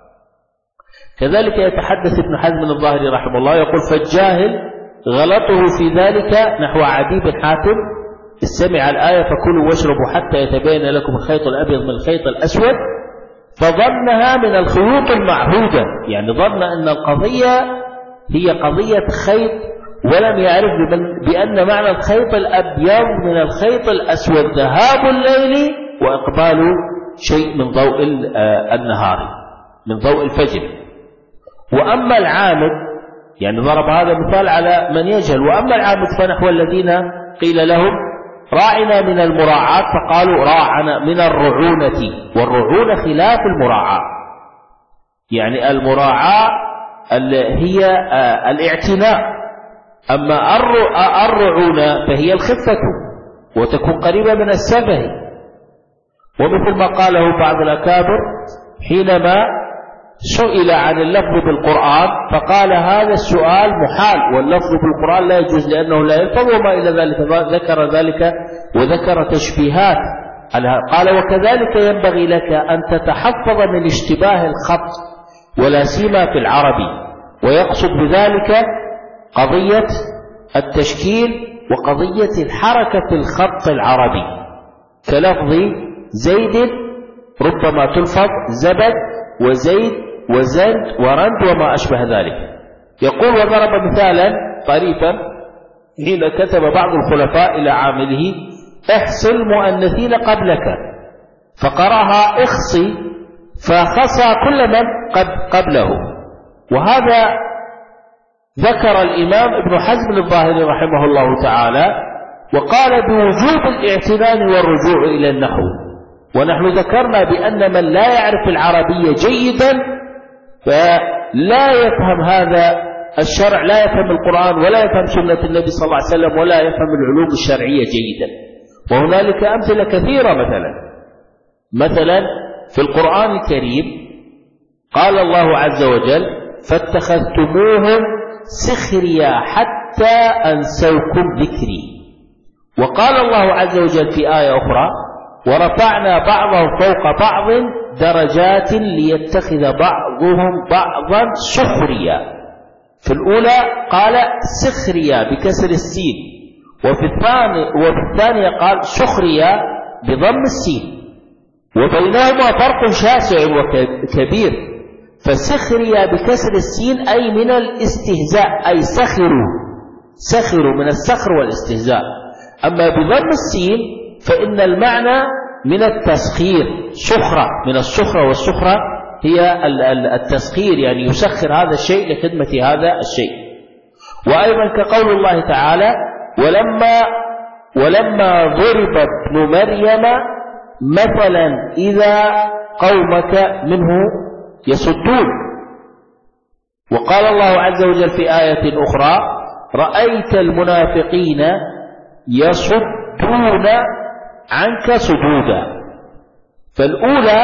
كذلك يتحدث ابن حزم الظاهري رحمه الله يقول فالجاهل غلطه في ذلك نحو عدي بن حاتم استمع الآية فكلوا واشربوا حتى يتبين لكم الخيط الأبيض من الخيط الأسود، فظنها من الخيوط المعهودة، يعني ظن أن القضية هي قضية خيط، ولم يعرف بأن معنى الخيط الأبيض من الخيط الأسود ذهاب الليل وإقبال شيء من ضوء النهار، من ضوء الفجر. وأما العامد، يعني ضرب هذا مثال على من يجهل، وأما العامد فنحو الذين قيل لهم راعنا من المراعاة فقالوا راعنا من الرعونة، والرعونة خلاف المراعاة، يعني المراعاة هي الاعتناء، أما الرعونة فهي الخفة وتكون قريبة من السفه. ومثل ما قاله بعض الأكابر حينما سئل عن اللفظ بالقرآن فقال هذا السؤال محال، واللفظ بالقرآن لا يجوز لأنه لا يلفظ وما إلى ذلك، ذكر ذلك وذكر تشبيهات. قال وكذلك ينبغي لك أن تتحفظ من اشتباه الخط ولا سيما في العربي، ويقصد بذلك قضية التشكيل وقضية الحركة في الخط العربي، كلفظ زيد ربما تلفظ زبد وزيد وزند ورند وما أشبه ذلك. يقول وضرب مثالا طريفا حين كتب بعض الخلفاء إلى عامله احصي المؤنثين قبلك، فقرأها اخصي فخصى كل من قبله. وهذا ذكر الإمام ابن حزم الظاهري رحمه الله تعالى وقال بوجوب الاعتنان والرجوع إلى النحو. ونحن ذكرنا بأن من لا يعرف العربية جيدا فلا يفهم هذا الشرع، لا يفهم القرآن ولا يفهم سنة النبي صلى الله عليه وسلم ولا يفهم العلوم الشرعية جيدا. وهنالك أمثلة كثيرة، مثلا في القرآن الكريم قال الله عز وجل فاتخذتموهم سخريا حتى أنسوكم ذكري. وقال الله عز وجل في آية أخرى ورفعنا بعضهم فوق بعض درجات ليتخذ بعضهم بعضا سخريا. في الأولى قال سخريا بكسر السين، وفي الثانية قال سخريا بضم السين، وبينهما فرق شاسع وكبير. فسخريا بكسر السين أي من الاستهزاء، أي سخروا من السخر والاستهزاء. أما بضم السين فإن المعنى من التسخير، سخرة من السخرة، والسخرة هي التسخير، يعني يسخر هذا الشيء لخدمة هذا الشيء. وأيضا كقول الله تعالى ولما ضرب ابن مريم مثلا إذا قومك منه يصدون. وقال الله عز وجل في آية أخرى رأيت المنافقين يصدون عنك صدودا. فالأولى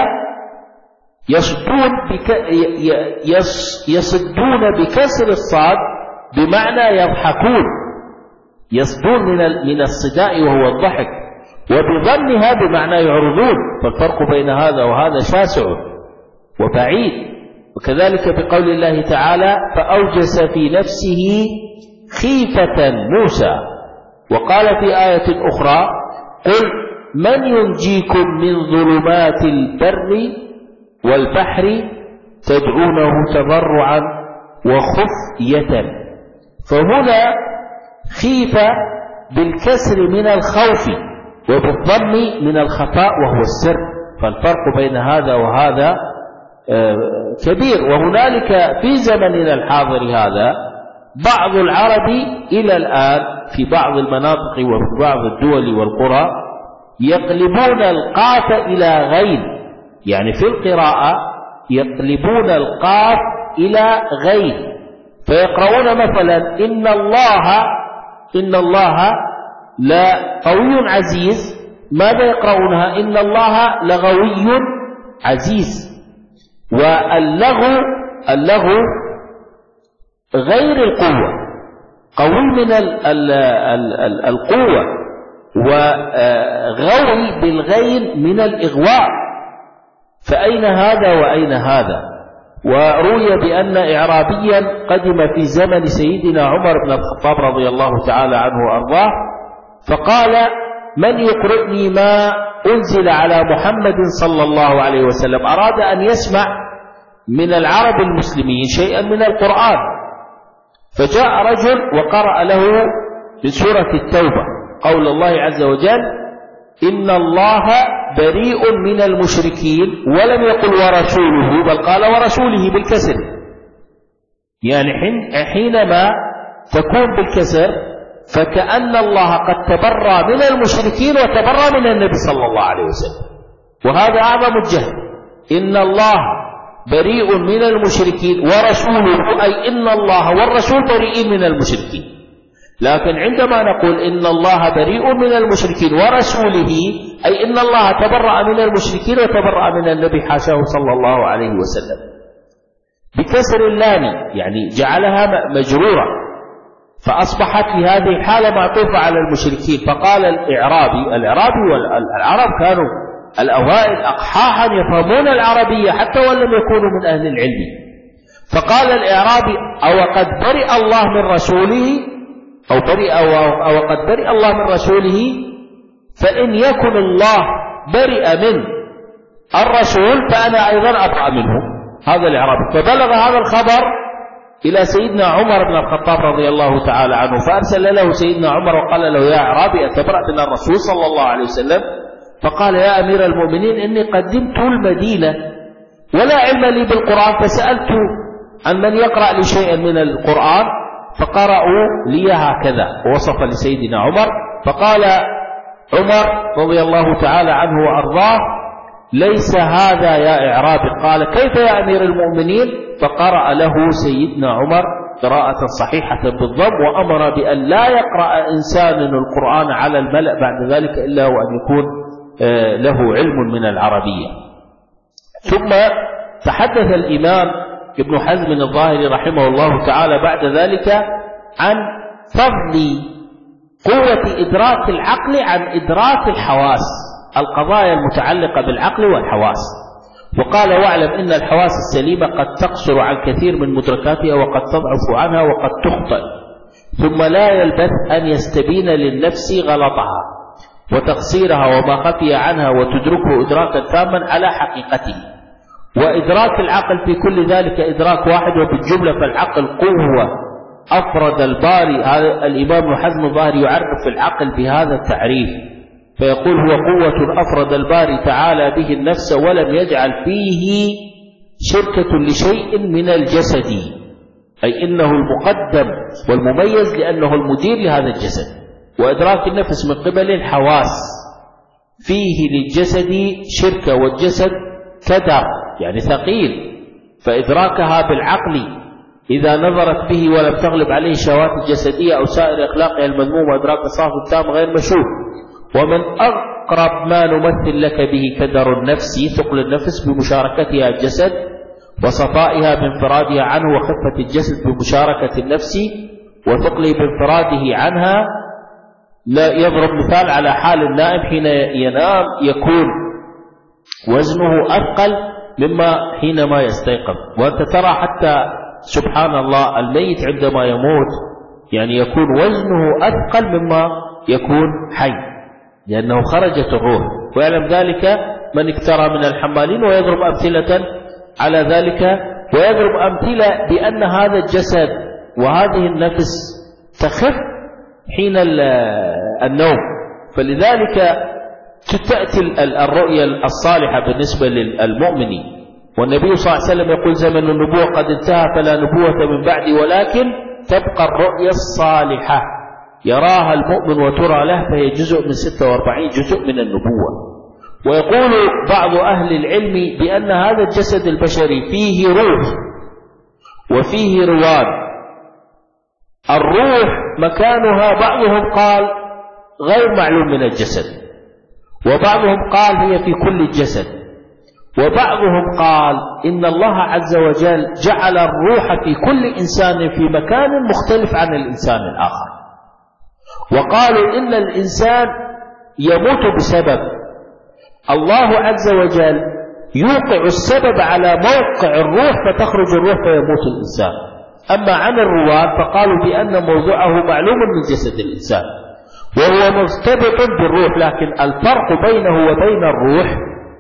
يصدون بكسر الصاد بمعنى يضحكون، يصدون من الصداء وهو الضحك، وبضمها بمعنى يعرضون. فالفرق بين هذا وهذا شاسع وبعيد. وكذلك بقول الله تعالى فأوجس في نفسه خيفة موسى. وقال في آية أخرى قل من ينجيكم من ظلمات البر والبحر تدعونه تضرعا وخفية. فهنا خيفة بالكسر من الخوف وبالضم من الخفاء وهو السر. فالفرق بين هذا وهذا كبير. وهنالك في زمننا الحاضر هذا بعض العرب إلى الآن في بعض المناطق وفي بعض الدول والقرى يقلبون القاف إلى غين، يعني في القراءة يقلبون القاف إلى غين، فيقرؤون مثلا إن الله لا قوي عزيز. ماذا يقرؤونها؟ إن الله لغوي عزيز. واللغو غير القوة، قوي من القوة، وغوي بالغين من الإغواء، فأين هذا وأين هذا؟ وروي بأن إعرابيا قدم في زمن سيدنا عمر بن الخطاب رضي الله تعالى عنه وأرضاه، فقال: من يقرئني ما أنزل على محمد صلى الله عليه وسلم؟ أراد أن يسمع من العرب المسلمين شيئا من القرآن، فجاء رجل وقرأ له من سورة التوبة قول الله عز وجل: إن الله بريء من المشركين، ولم يقل ورسوله، بل قال ورسوله بالكسر، يعني حينما تكون بالكسر فكأن الله قد تبرأ من المشركين وتبرأ من النبي صلى الله عليه وسلم، وهذا أعظم الجهل. إن الله بريء من المشركين ورسوله، أي إن الله والرسول بريئين من المشركين. لكن عندما نقول إن الله بريء من المشركين ورسوله، أي إن الله تبرأ من المشركين وتبرأ من النبي حاشاه صلى الله عليه وسلم، بكسر اللام، يعني جعلها مجرورة، فأصبحت في هذه الحالة معطوفة على المشركين. فقال الإعرابي والعرب كانوا الأوائل أقحاحا يفهمون العربية حتى وإن لم يكونوا من أهل العلم، فقال الإعرابي: أو قد برئ الله من رسوله، أو قد برئ الله من رسوله، فإن يكن الله برئ من الرسول فأنا أيضا أبرأ منه. هذا الإعرابي. فبلغ هذا الخبر إلى سيدنا عمر بن الخطاب رضي الله تعالى عنه، فأرسل له سيدنا عمر وقال له: يا أعرابي، أتبرأ من الرسول صلى الله عليه وسلم؟ فقال: يا أمير المؤمنين، إني قدمت المدينة ولا علم لي بالقرآن، فسألت عن من يقرأ لي شيئا من القرآن فقرأوا لي هكذا، ووصف لسيدنا عمر. فقال عمر رضي الله تعالى عنه وأرضاه: ليس هذا يا إعرابي. قال: كيف يا أمير المؤمنين؟ فقرأ له سيدنا عمر قراءة صحيحة بالضم، وأمر بأن لا يقرأ إنسان القرآن على الملأ بعد ذلك إلا وأن يكون له علم من العربية. ثم تحدث الإمام ابن حزم الظاهري رحمه الله تعالى بعد ذلك عن فضل قوة إدراك العقل عن إدراك الحواس، القضايا المتعلقة بالعقل والحواس، وقال: واعلم إن الحواس السليمة قد تقصر عن كثير من مدركاتها، وقد تضعف عنها، وقد تخطئ، ثم لا يلبث أن يستبين للنفس غلطها وتقصيرها وما خفي عنها، وتدركه إدراكا تاما على حقيقته. وإدراك العقل في كل ذلك إدراك واحد، وبالجملة فالعقل قوة أفرد الباري. هذا الإمام ابن حزم الظاهري يعرف العقل بهذا التعريف، فيقول: هو قوة أفرد الباري تعالى به النفس، ولم يجعل فيه شركة لشيء من الجسد، أي إنه المقدم والمميز لأنه المدير لهذا الجسد. وإدراك النفس من قبل الحواس فيه للجسد شركة، والجسد كدر يعني ثقيل، فإدراكها بالعقل إذا نظرت به ولم تغلب عليه الشهوات الجسدية أو سائر أخلاقها المذمومة، إدراك صافي التام غير مشوف. ومن أقرب ما نمثل لك به كدر النفس ثقل النفس بمشاركتها الجسد وصفائها بانفرادها عنه، وخفة الجسد بمشاركة النفس وثقله بانفراده عنها. لا يضرب مثال على حال النائم حين ينام يكون وزنه أثقل مما حينما يستيقظ. وأنت ترى حتى سبحان الله الميت عندما يموت يعني يكون وزنه أثقل مما يكون حي، لأنه خرجت الروح. ويعلم ذلك من اكترى من الحمالين، ويضرب أمثلة على ذلك، ويضرب أمثلة بأن هذا الجسد وهذه النفس تخف حين النوم. فلذلك تأتي الرؤية الصالحة بالنسبة للمؤمن. والنبي صلى الله عليه وسلم يقول: زمن النبوة قد انتهى، فلا نبوة من بعدي، ولكن تبقى الرؤية الصالحة يراها المؤمن وترى له، فهي جزء من 46 جزء من النبوة. ويقول بعض أهل العلم بأن هذا الجسد البشري فيه روح وفيه روان. الروح مكانها بعضهم قال غير معلوم من الجسد، وبعضهم قال هي في كل الجسد، وبعضهم قال إن الله عز وجل جعل الروح في كل إنسان في مكان مختلف عن الإنسان الآخر، وقالوا إن الإنسان يموت بسبب، الله عز وجل يوقع السبب على موقع الروح فتخرج الروح فيموت الإنسان. أما عن الرواة فقالوا بأن موضوعه معلوم من جسد الإنسان وهو مرتبط بالروح، لكن الفرق بينه وبين الروح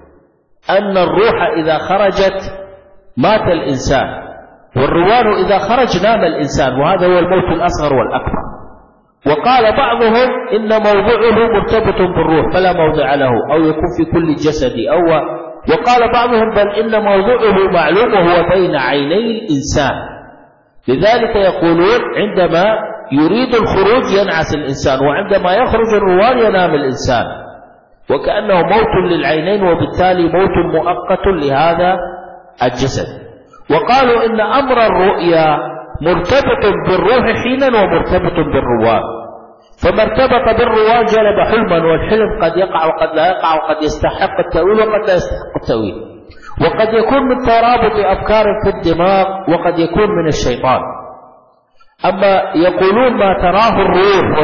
أن الروح إذا خرجت مات الإنسان، والروان إذا خرج نام الإنسان، وهذا هو الموت الأصغر والأكبر. وقال بعضهم إن موضوعه مرتبط بالروح فلا موضع له، أو يكون في كل الجسد، وقال بعضهم بل إن موضوعه معلوم وهو بين عيني الإنسان، لذلك يقولون عندما يريد الخروج ينعس الإنسان، وعندما يخرج الروان ينام الإنسان، وكأنه موت للعينين وبالتالي موت مؤقت لهذا الجسد. وقالوا إن أمر الرؤيا مرتبط بالروح حينا ومرتبط بالروان، فما ارتبط بالروان جلب حلما، والحلم قد يقع وقد لا يقع، وقد يستحق التأويل وقد لا يستحق التأويل، وقد يكون من ترابط أفكار في الدماغ وقد يكون من الشيطان. أما يقولون ما تراه الروح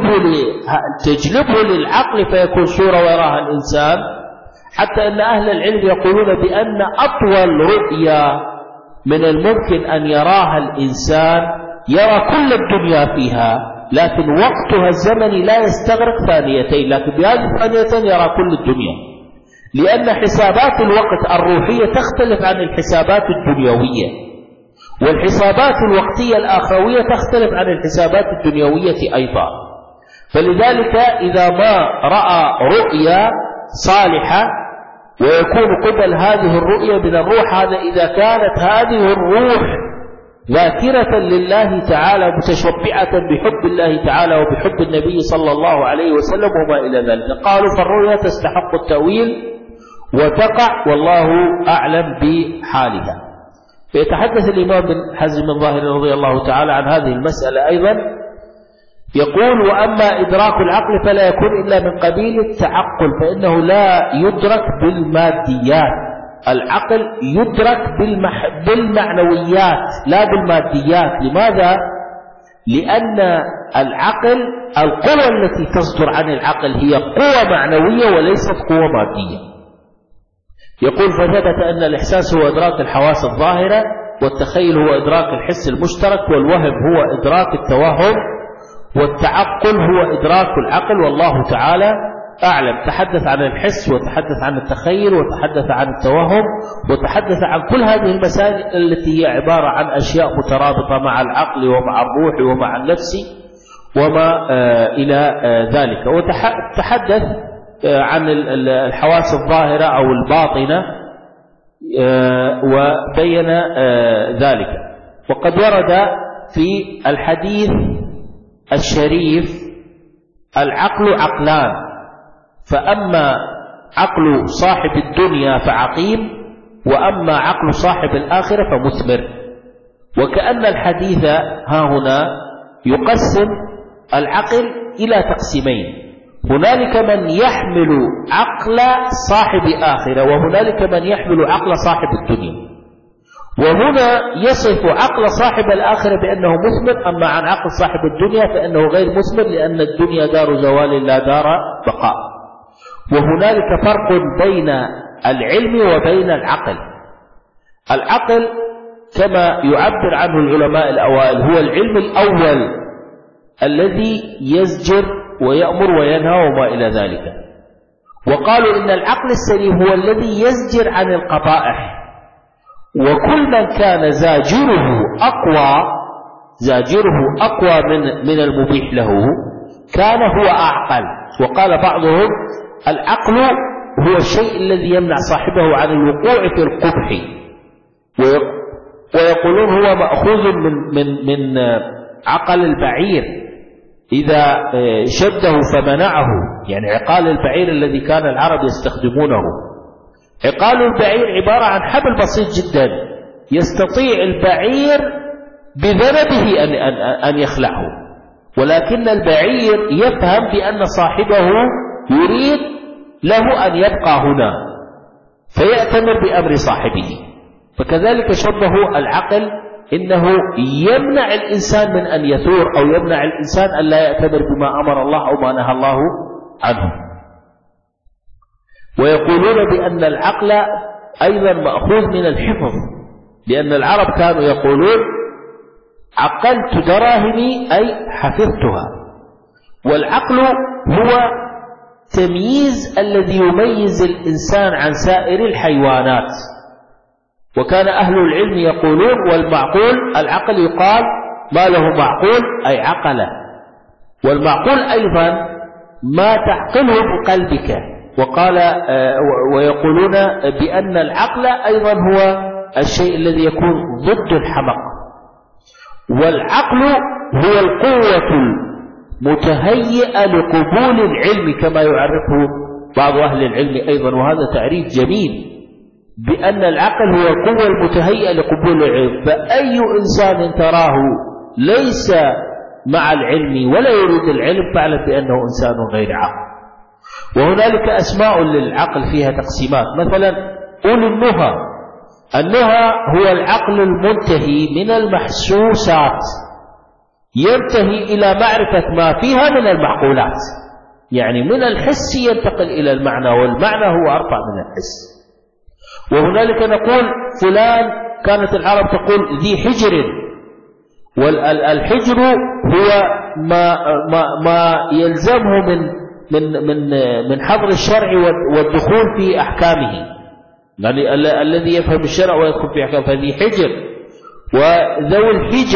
وتجلبه للعقل فيكون صورة ويراها الإنسان، حتى أن أهل العلم يقولون بأن أطول رؤيا من الممكن أن يراها الإنسان يرى كل الدنيا فيها، لكن وقتها الزمني لا يستغرق ثانيتين، لكن بهذه الثانيتين يرى كل الدنيا، لأن حسابات الوقت الروحية تختلف عن الحسابات الدنيوية، والحسابات الوقتية الآخروية تختلف عن الحسابات الدنيوية أيضا. فلذلك إذا ما رأى رؤيا صالحة ويكون قبل هذه الرؤيا من الروح، هذا إذا كانت هذه الروح ذاكرة لله تعالى متشبعة بحب الله تعالى وبحب النبي صلى الله عليه وسلم وما إلى ذلك. قالوا فالرؤيا تستحق التأويل وتقع والله أعلم بحالها. فيتحدث الإمام بن حزم الظاهري رضي الله تعالى عن هذه المسألة أيضا، يقول وأما إدراك العقل فلا يكون إلا من قبيل التعقل، فإنه لا يدرك بالماديات، العقل يدرك بالمعنويات لا بالماديات. لماذا؟ لأن العقل القوة التي تصدر عن العقل هي قوة معنوية وليست قوة مادية. يقول فثبت أن الإحساس هو إدراك الحواس الظاهرة، والتخيل هو إدراك الحس المشترك، والوهم هو إدراك التوهم، والتعقل هو إدراك العقل، والله تعالى أعلم. تحدث عن الحس وتحدث عن التخيل وتحدث عن التوهم وتحدث عن كل هذه المسائل التي هي عبارة عن أشياء مترابطة مع العقل ومع الروح ومع النفس وما إلى ذلك. وتحدث عن الحواس الظاهرة أو الباطنة وبين ذلك. وقد ورد في الحديث الشريف العقل عقلان، فأما عقل صاحب الدنيا فعقيم، وأما عقل صاحب الآخرة فمثمر. وكأن الحديث ها هنا يقسم العقل إلى تقسيمين، هنالك من يحمل عقل صاحب آخرة، وهنالك من يحمل عقل صاحب الدنيا. وهنا يصف عقل صاحب الآخرة بأنه مثمر، أما عن عقل صاحب الدنيا فإنه غير مثمر، لأن الدنيا دار زوال لا دار بقاء. وهنالك فرق بين العلم وبين العقل. العقل كما يعبر عنه العلماء الأوائل هو العلم الأول الذي يزجر ويأمر وينهى وما إلى ذلك. وقالوا إن العقل السليم هو الذي يزجر عن القبائح، وكل من كان زاجره أقوى من المبيح له كان هو أعقل. وقال بعضهم العقل هو الشيء الذي يمنع صاحبه عن الوقوع في القبح، ويقولون هو مأخوذ من عقل البعير إذا شده فمنعه، يعني عقال البعير الذي كان العرب يستخدمونه. عقال البعير عبارة عن حبل بسيط جدا يستطيع البعير بذنبه أن يخلعه، ولكن البعير يفهم بأن صاحبه يريد له أن يبقى هنا، فيأتمر بأمر صاحبه. فكذلك شبه العقل إنه يمنع الإنسان من أن يثور، أو يمنع الإنسان أن لا يأتمر بما أمر الله أو ما نهى الله عنه. ويقولون بأن العقل أيضا مأخوذ من الحفظ، لأن العرب كانوا يقولون عقلت دراهمي أي حفظتها. والعقل هو تمييز الذي يميز الإنسان عن سائر الحيوانات. وكان أهل العلم يقولون والمعقول، العقل يقال ما له معقول أي عقله، والمعقول أيضا ما تعقله بقلبك. ويقولون بأن العقل أيضا هو الشيء الذي يكون ضد الحمق. والعقل هو القوة المتهيئة لقبول العلم كما يعرفه بعض أهل العلم أيضا، وهذا تعريف جميل، بأن العقل هو القوة المتهيئة لقبول العلم. فأي إنسان تراه ليس مع العلم ولا يريد العلم فاعلم بأنه إنسان غير عاقل. وهنالك أسماء للعقل فيها تقسيمات، مثلا أولي النهى. النهى هو العقل المنتهي من المحسوسات، ينتهي إلى معرفة ما فيها من المعقولات، يعني من الحس ينتقل إلى المعنى، والمعنى هو أرفع من الحس. وهنالك نقول فلان، كانت العرب تقول ذي حجر، والحجر هو ما يلزمه من حظر الشرع والدخول في أحكامه، يعني الذي يفهم الشرع ويدخل في أحكامه فذي حجر. وذوي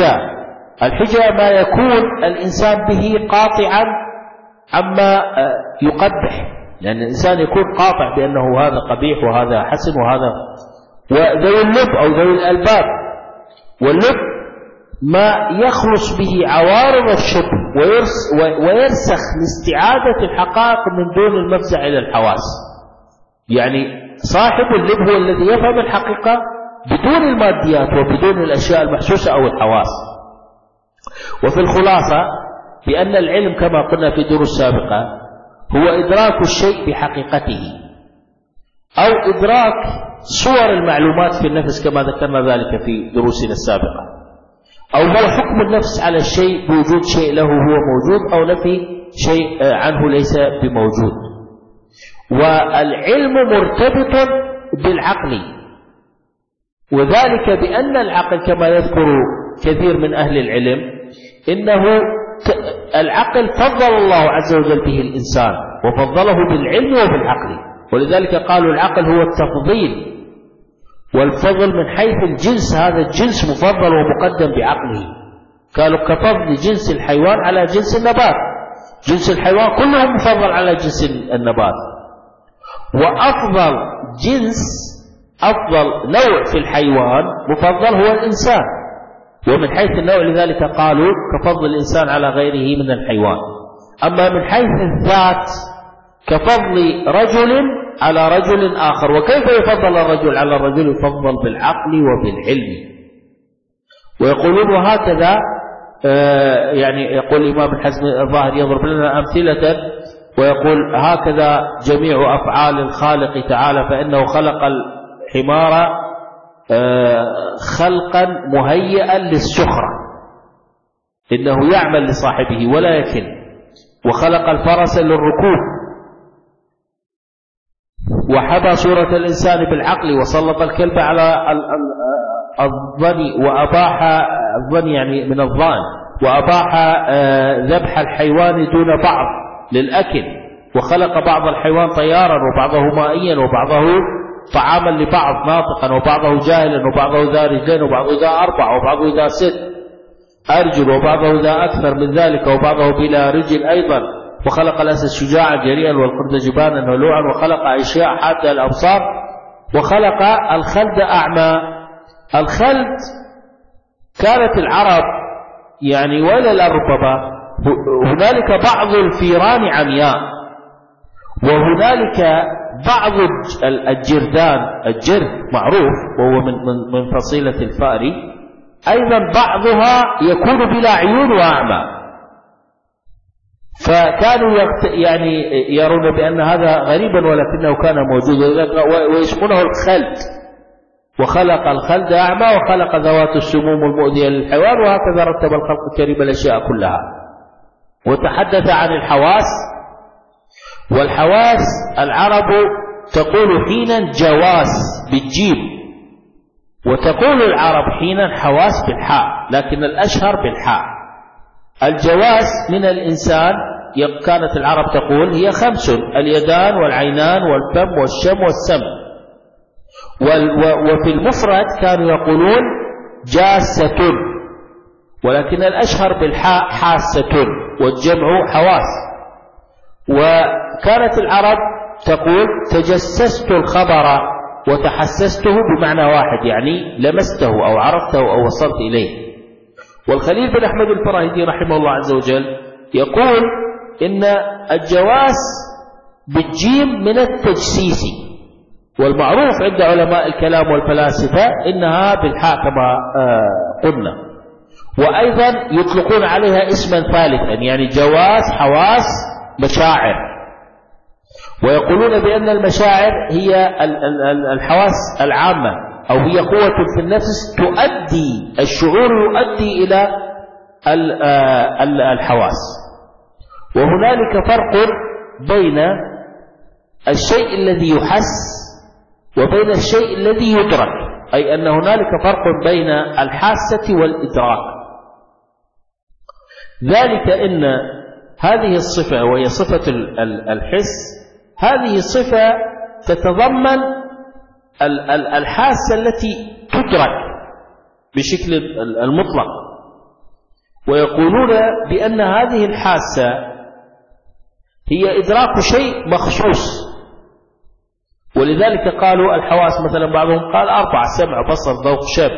الحجة ما يكون الإنسان به قاطعا عما يقبح، لأن الإنسان يكون قاطع بأنه هذا قبيح وهذا حسن وهذا. وذوي اللب أو ذوي الألباب، واللب ما يخلص به عوارض الشبه ويرسخ لاستعادة الحقائق من دون المفزع إلى الحواس. يعني صاحب اللب هو الذي يفهم الحقيقة بدون الماديات وبدون الأشياء المحسوسة أو الحواس. وفي الخلاصة بأن العلم كما قلنا في دروس سابقة هو إدراك الشيء بحقيقته، أو إدراك صور المعلومات في النفس كما ذكرنا ذلك في دروسنا السابقة، أو هو حكم النفس على الشيء بوجود شيء له هو موجود، أو نفي شيء عنه ليس بموجود. والعلم مرتبط بالعقل، وذلك بأن العقل كما يذكر كثير من أهل العلم إنه العقل فضل الله عز وجل به الإنسان، وفضله بالعلم وبالعقل. ولذلك قالوا العقل هو التفضيل والفضل من حيث الجنس، هذا الجنس مفضل ومقدم بعقله. قالوا كفضل جنس الحيوان على جنس النبات، جنس الحيوان كلهم مفضل على جنس النبات. وأفضل جنس، أفضل نوع في الحيوان مفضل هو الإنسان، ومن حيث النوع لذلك قالوا كفضل الإنسان على غيره من الحيوان. أما من حيث الذات كفضل رجل على رجل آخر. وكيف يفضل الرجل على الرجل؟ يفضل بالعقل وبالعلم. ويقولون وهكذا يعني يقول الإمام الحزم الظاهر يضرب لنا أمثلة ويقول هكذا جميع أفعال الخالق تعالى، فإنه خلق الحمار خلقا مهيئا للسخرة، إنه يعمل لصاحبه ولا يكل. وخلق الفرس للركوب، وحبى صورة الإنسان بالعقل، وسلط الكلب على الظن، وأباح الظن يعني من الظان، وأباح ذبح الحيوان دون بعض للأكل. وخلق بعض الحيوان طيارا وبعضه مائيا وبعضه طعاما لبعض ناطقا وبعضه جاهلا وبعضه ذا رجلين وبعضه ذا 4 وبعضه ذا 6 أرجل وبعضه ذا أكثر من ذلك وبعضه بلا رجل أيضا. وخلق الأسد شجاعا جريئا والقرد جبانا ولوعا، وخلق أشياء حادة الأبصار، وخلق الخلد أعمى. الخلد كانت العرب يعني وإلى الأربابة هنالك بعض الفيران عمياء، وهنالك بعض الجردان، الجرد معروف وهو من فصيلة الفأر، أيضا بعضها يكون بلا عيون وأعمى. فكانوا يعني يرون بأن هذا غريبا ولكنه كان موجودا، ويسمونه الخلد، وخلق الخلد أعمى وخلق ذوات السموم المؤذية للحيوان، وهكذا رتب الخلق الكريم الأشياء كلها. وتحدث عن الحواس، والحواس العرب تقول حينا جواس بالجيم، وتقول العرب حينا حواس بالحاء، لكن الأشهر بالحاء. الجواس من الإنسان كانت العرب تقول هي 5: اليدان والعينان والفم والشم والسم. وفي المفرد كانوا يقولون جاسة، ولكن الأشهر بالحاء حاسة، والجمع حواس. وكانت العرب تقول تجسست الخبر وتحسسته بمعنى واحد، يعني لمسته أو عرفته أو وصلت إليه. والخليل بن أحمد الفراهيدي رحمه الله عز وجل يقول إن الجواس بالجيم من التجسيس، والمعروف عند علماء الكلام والفلاسفة إنها بالحاء كما قلنا. وأيضا يطلقون عليها اسما ثالثا، يعني جواس، حواس، مشاعر، ويقولون بأن المشاعر هي الحواس العامة، أو هي قوة في النفس تؤدي الشعور، يؤدي إلى الحواس. وهنالك فرق بين الشيء الذي يحس وبين الشيء الذي يدرك، أي أن هنالك فرق بين الحاسة والإدراك. ذلك إن هذه الصفة، وهي صفة الحس، هذه صفة تتضمن الحاسة التي تدرك بشكل المطلق، ويقولون بأن هذه الحاسة هي إدراك شيء مخصوص. ولذلك قالوا الحواس مثلا بعضهم قال 4: سمع، بصر، ذوق، شم.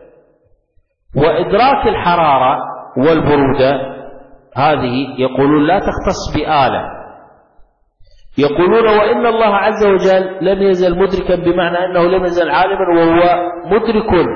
وإدراك الحرارة والبرودة هذه يقولون لا تختص بآلة. يقولون وإن الله عز وجل لم يزل مدركا، بمعنى أنه لم يزل عالما، وهو مدرك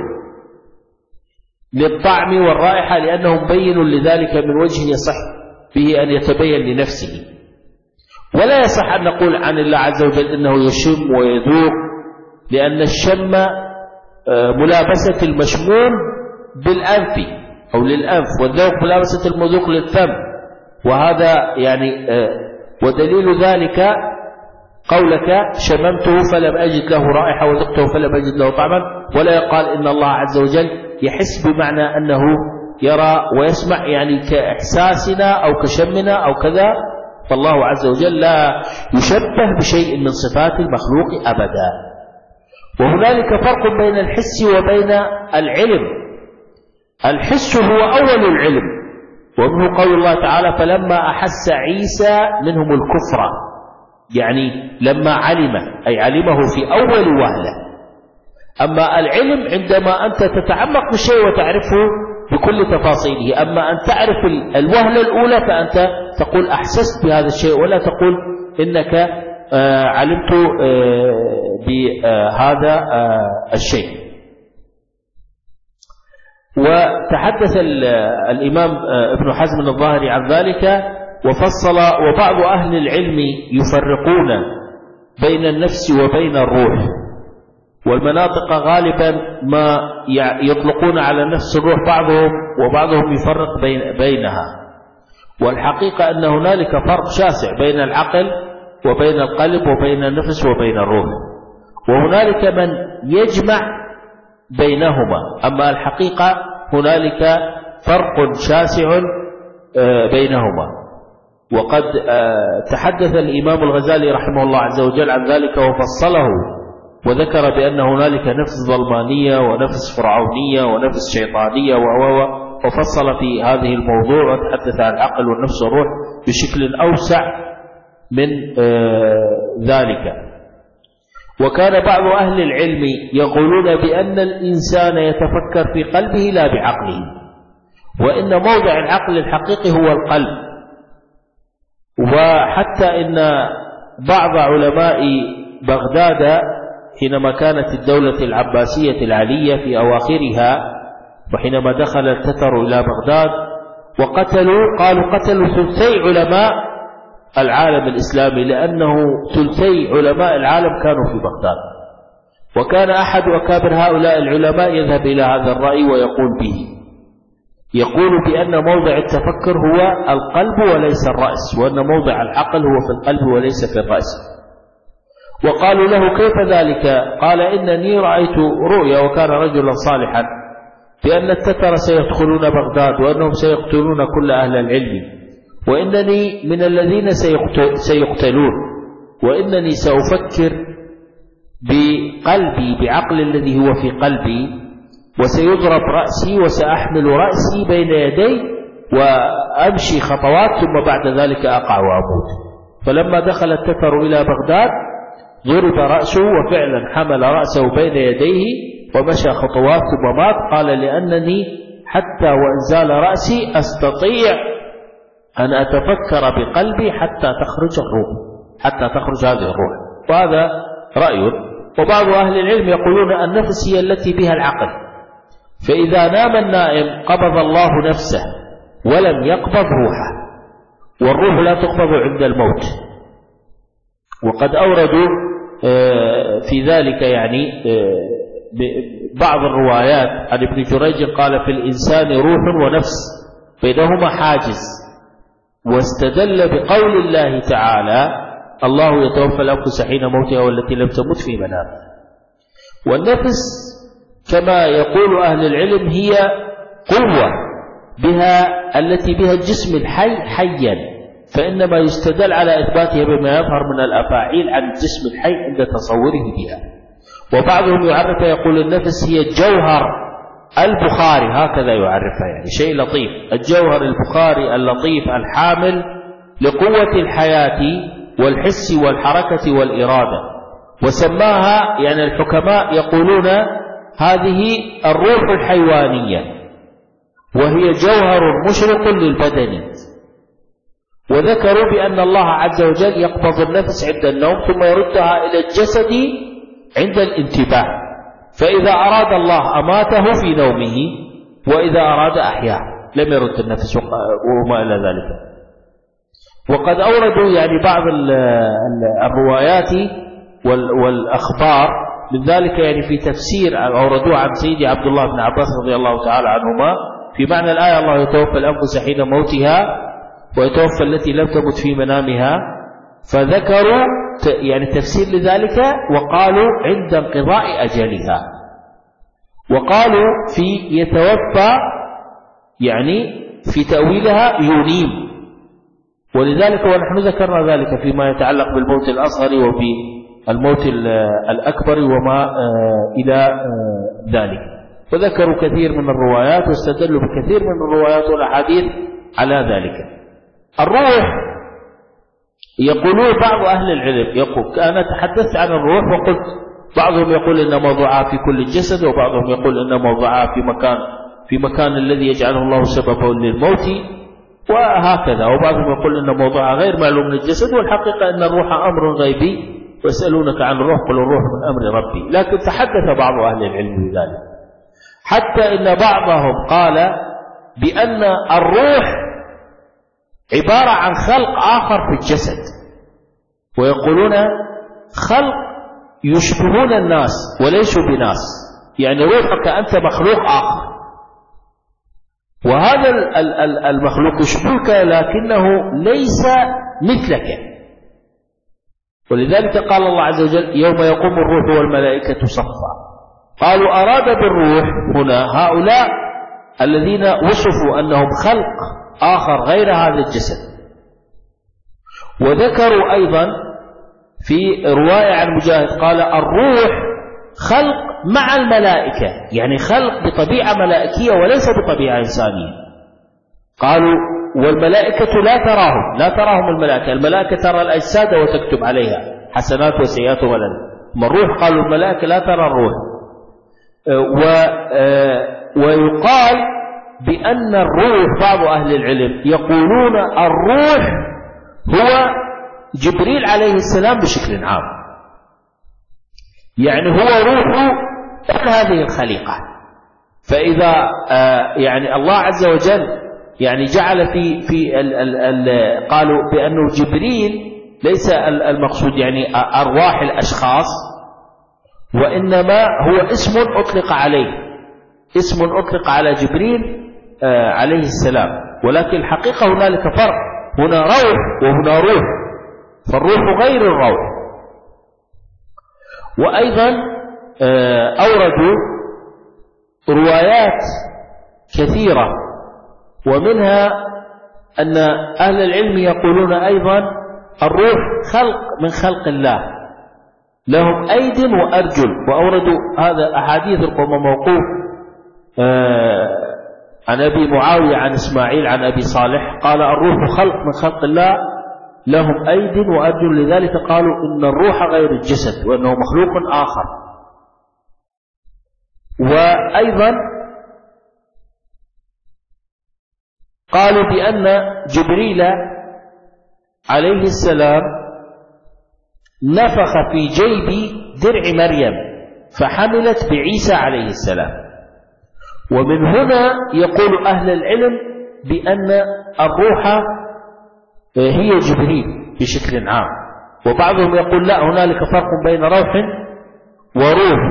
للطعم والرائحة، لأنه مبين لذلك من وجه يصح به أن يتبين لنفسه. ولا يصح أن نقول عن الله عز وجل إنه يشم ويذوق، لأن الشم ملابسة المشموم بالأنف أو للأنف، والذوق ملابسة المذوق للفم. وهذا يعني ودليل ذلك قولك شممته فلم أجد له رائحة وذقته فلم أجد له طعما. ولا يقال إن الله عز وجل يحس بمعنى أنه يرى ويسمع، يعني كإحساسنا أو كشمنا أو كذا. فالله عز وجل لا يشبه بشيء من صفات المخلوق أبدا. وهنالك فرق بين الحس وبين العلم. الحس هو أول العلم، ومنه قول الله تعالى فلما أحس عيسى منهم الكفر، يعني لما علم، أي علمه في أول وهلة. أما العلم عندما أنت تتعمق بالشيء وتعرفه بكل تفاصيله. أما أن تعرف الوهلة الأولى فأنت تقول أحسست بهذا الشيء، ولا تقول إنك علمت بهذا الشيء. وتحدث الإمام ابن حزم الظاهري عن ذلك وفصل. وبعض أهل العلم يفرقون بين النفس وبين الروح، والمناطق غالبا ما يطلقون على نفس الروح بعضهم، وبعضهم يفرق بينها. والحقيقة أن هنالك فرق شاسع بين العقل وبين القلب وبين النفس وبين الروح، وهنالك من يجمع بينهما. أما الحقيقة هنالك فرق شاسع بينهما. وقد تحدث الإمام الغزالي رحمه الله عز وجل عن ذلك وفصله، وذكر بأن هنالك نفس ظلمانية ونفس فرعونية ونفس شيطانية وفصل في هذه الموضوع، وتحدث عن العقل والنفس والروح بشكل أوسع من ذلك. وكان بعض أهل العلم يقولون بأن الإنسان يتفكر في قلبه لا بعقله، وإن موضع العقل الحقيقي هو القلب. وحتى إن بعض علماء بغداد حينما كانت الدولة العباسية العلية في أواخرها، وحينما دخل التتر إلى بغداد قالوا قتلوا ثلثي علماء العالم الإسلامي، لأنه ثلثي علماء العالم كانوا في بغداد. وكان أحد أكابر هؤلاء العلماء يذهب إلى هذا الرأي ويقول به، يقول بأن موضع التفكر هو القلب وليس الرأس، وأن موضع العقل هو في القلب وليس في الرأس. وقالوا له كيف ذلك؟ قال إنني رأيت رؤيا، وكان رجلا صالحا، بأن التتر سيدخلون بغداد وأنهم سيقتلون كل أهل العلم، وإنني من الذين سيقتلون، وإنني سأفكر بقلبي بعقل الذي هو في قلبي، وسيضرب رأسي وسأحمل رأسي بين يدي وأمشي خطوات ثم بعد ذلك أقع وأموت. فلما دخل التتر إلى بغداد ضرب رأسه، وفعلا حمل رأسه بين يديه ومشى خطوات ثم مات. قال لأنني حتى وإن زال رأسي أستطيع أن أتفكر بقلبي حتى تخرج الروح، حتى تخرج هذه الروح. وهذا رأي. وبعض أهل العلم يقولون النفس هي التي بها العقل، فإذا نام النائم قبض الله نفسه ولم يقبض روحه، والروح لا تقبض عند الموت. وقد أوردوا في ذلك يعني بعض الروايات عن ابن جريج قال في الإنسان روح ونفس بينهما حاجز، واستدل بقول الله تعالى الله يتوفى الأنفس حين موتها والتي لم تمت في منامها. والنفس كما يقول أهل العلم هي قوة بها التي بها الجسم الحي حيا، فإنما يستدل على إثباتها بما يظهر من الأفاعيل عن الجسم الحي عند تصوره بها. وبعضهم يعرفها يقول النفس هي الجوهر البخاري، هكذا يعرفها، يعني شيء لطيف، الجوهر البخاري اللطيف الحامل لقوة الحياة والحس والحركة والإرادة. وسماها يعني الحكماء يقولون هذه الروح الحيوانية، وهي جوهر مشرق للبدن. وذكروا بأن الله عز وجل يقبض النفس عند النوم ثم يردها إلى الجسد عند الانتباه، فإذا أراد الله أماته في نومه، وإذا أراد أحياه، لم يرد النفس وما إلى ذلك. وقد أوردوا يعني بعض الروايات والأخبار من ذلك، يعني في تفسير أوردوه عن سيدي عبد الله بن عباس رضي الله تعالى عنهما في معنى الآية الله يتوفى الأنفس حين موتها ويتوفى التي لم تمت في منامها. فذكروا يعني تفسير لذلك، وقالوا عند انقضاء أجلها، وقالوا في يتوفى يعني في تأويلها ينيم. ولذلك ونحن ذكرنا ذلك فيما يتعلق بالموت الأصغر وبالموت الأكبر وما إلى ذلك. وذكروا كثير من الروايات واستدلوا بكثير من الروايات والأحاديث على ذلك. الروح يقولون بعض أهل العلم يقول، أنا تحدثت عن الروح وقلت بعضهم يقول إن موضوعها في كل الجسد، وبعضهم يقول إن موضوعها في مكان الذي يجعله الله سببا للموت، وهكذا. وبعضهم يقول إن موضوعها غير معلوم للجسد، والحقيقة أن الروح أمر غيبي، ويسألونك عن الروح قل الروح من أمر ربي. لكن تحدث بعض أهل العلم بذلك، حتى إن بعضهم قال بأن الروح عبارة عن خلق آخر في الجسد، ويقولون خلق يشبهون الناس وليسوا بناس، يعني روحك أنت مخلوق آخر، وهذا المخلوق يشبهك لكنه ليس مثلك. ولذلك قال الله عز وجل يوم يقوم الروح والملائكة صفا. قالوا أراد بالروح هنا هؤلاء الذين وصفوا أنهم خلق آخر غير هذا الجسد. وذكروا أيضا في رواية عن مجاهد قال الروح خلق مع الملائكة، يعني خلق بطبيعة ملائكية وليس بطبيعة إنسانية. قالوا والملائكة لا تراهم الملائكة ترى الأجساد وتكتب عليها حسنات وسيئات ولد. ما الروح قالوا الملائكة لا ترى الروح. ويقال بأن الروح بعض أهل العلم يقولون الروح هو جبريل عليه السلام بشكل عام، يعني هو روح هذه الخليقة. فإذا يعني الله عز وجل يعني جعل في قالوا بأنه جبريل ليس المقصود يعني أرواح الأشخاص، وإنما هو اسم أطلق عليه، اسم أطلق على جبريل عليه السلام، ولكن الحقيقة هنالك فرق، هنا روح وهنا روح، فالروح غير الروح. وأيضا أوردوا روايات كثيرة، ومنها أن أهل العلم يقولون أيضا الروح خلق من خلق الله، لهم أيد وأرجل، وأوردوا هذا أحاديث ربما موقوف عن أبي معاوية عن إسماعيل عن أبي صالح قال الروح خلق من خلق الله لهم أيد وأرجل، لذلك قالوا إن الروح غير الجسد وأنه مخلوق آخر. وأيضا قالوا بأن جبريل عليه السلام نفخ في جيب درع مريم فحملت بعيسى عليه السلام. ومن هنا يقول أهل العلم بأن الروح هي جبريل بشكل عام، وبعضهم يقول لا، هنالك فرق بين روح وروح.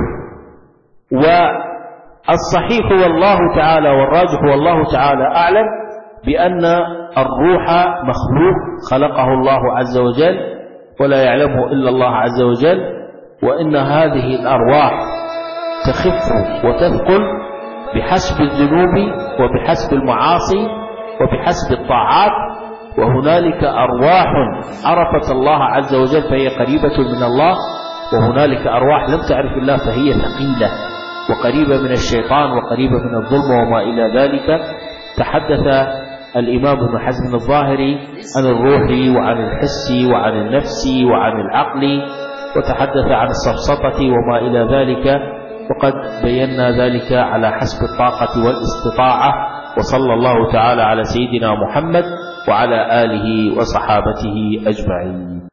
والصحيح والله تعالى والراجح والله تعالى أعلم بأن الروح مخلوق خلقه الله عز وجل ولا يعلمه إلا الله عز وجل، وإن هذه الأرواح تخف وتثقل بحسب الذنوب وبحسب المعاصي وبحسب الطاعات، وهنالك أرواح عرفت الله عز وجل فهي قريبة من الله، وهنالك أرواح لم تعرف الله فهي ثقيلة وقريبة من الشيطان وقريبة من الظلم وما إلى ذلك. تحدث الإمام ابن حزم الظاهري عن الروح وعن الحس وعن النفس وعن العقل، وتحدث عن السفسطة وما إلى ذلك، وقد بينا ذلك على حسب الطاقة والاستطاعة. وصلى الله تعالى على سيدنا محمد وعلى آله وصحابته أجمعين.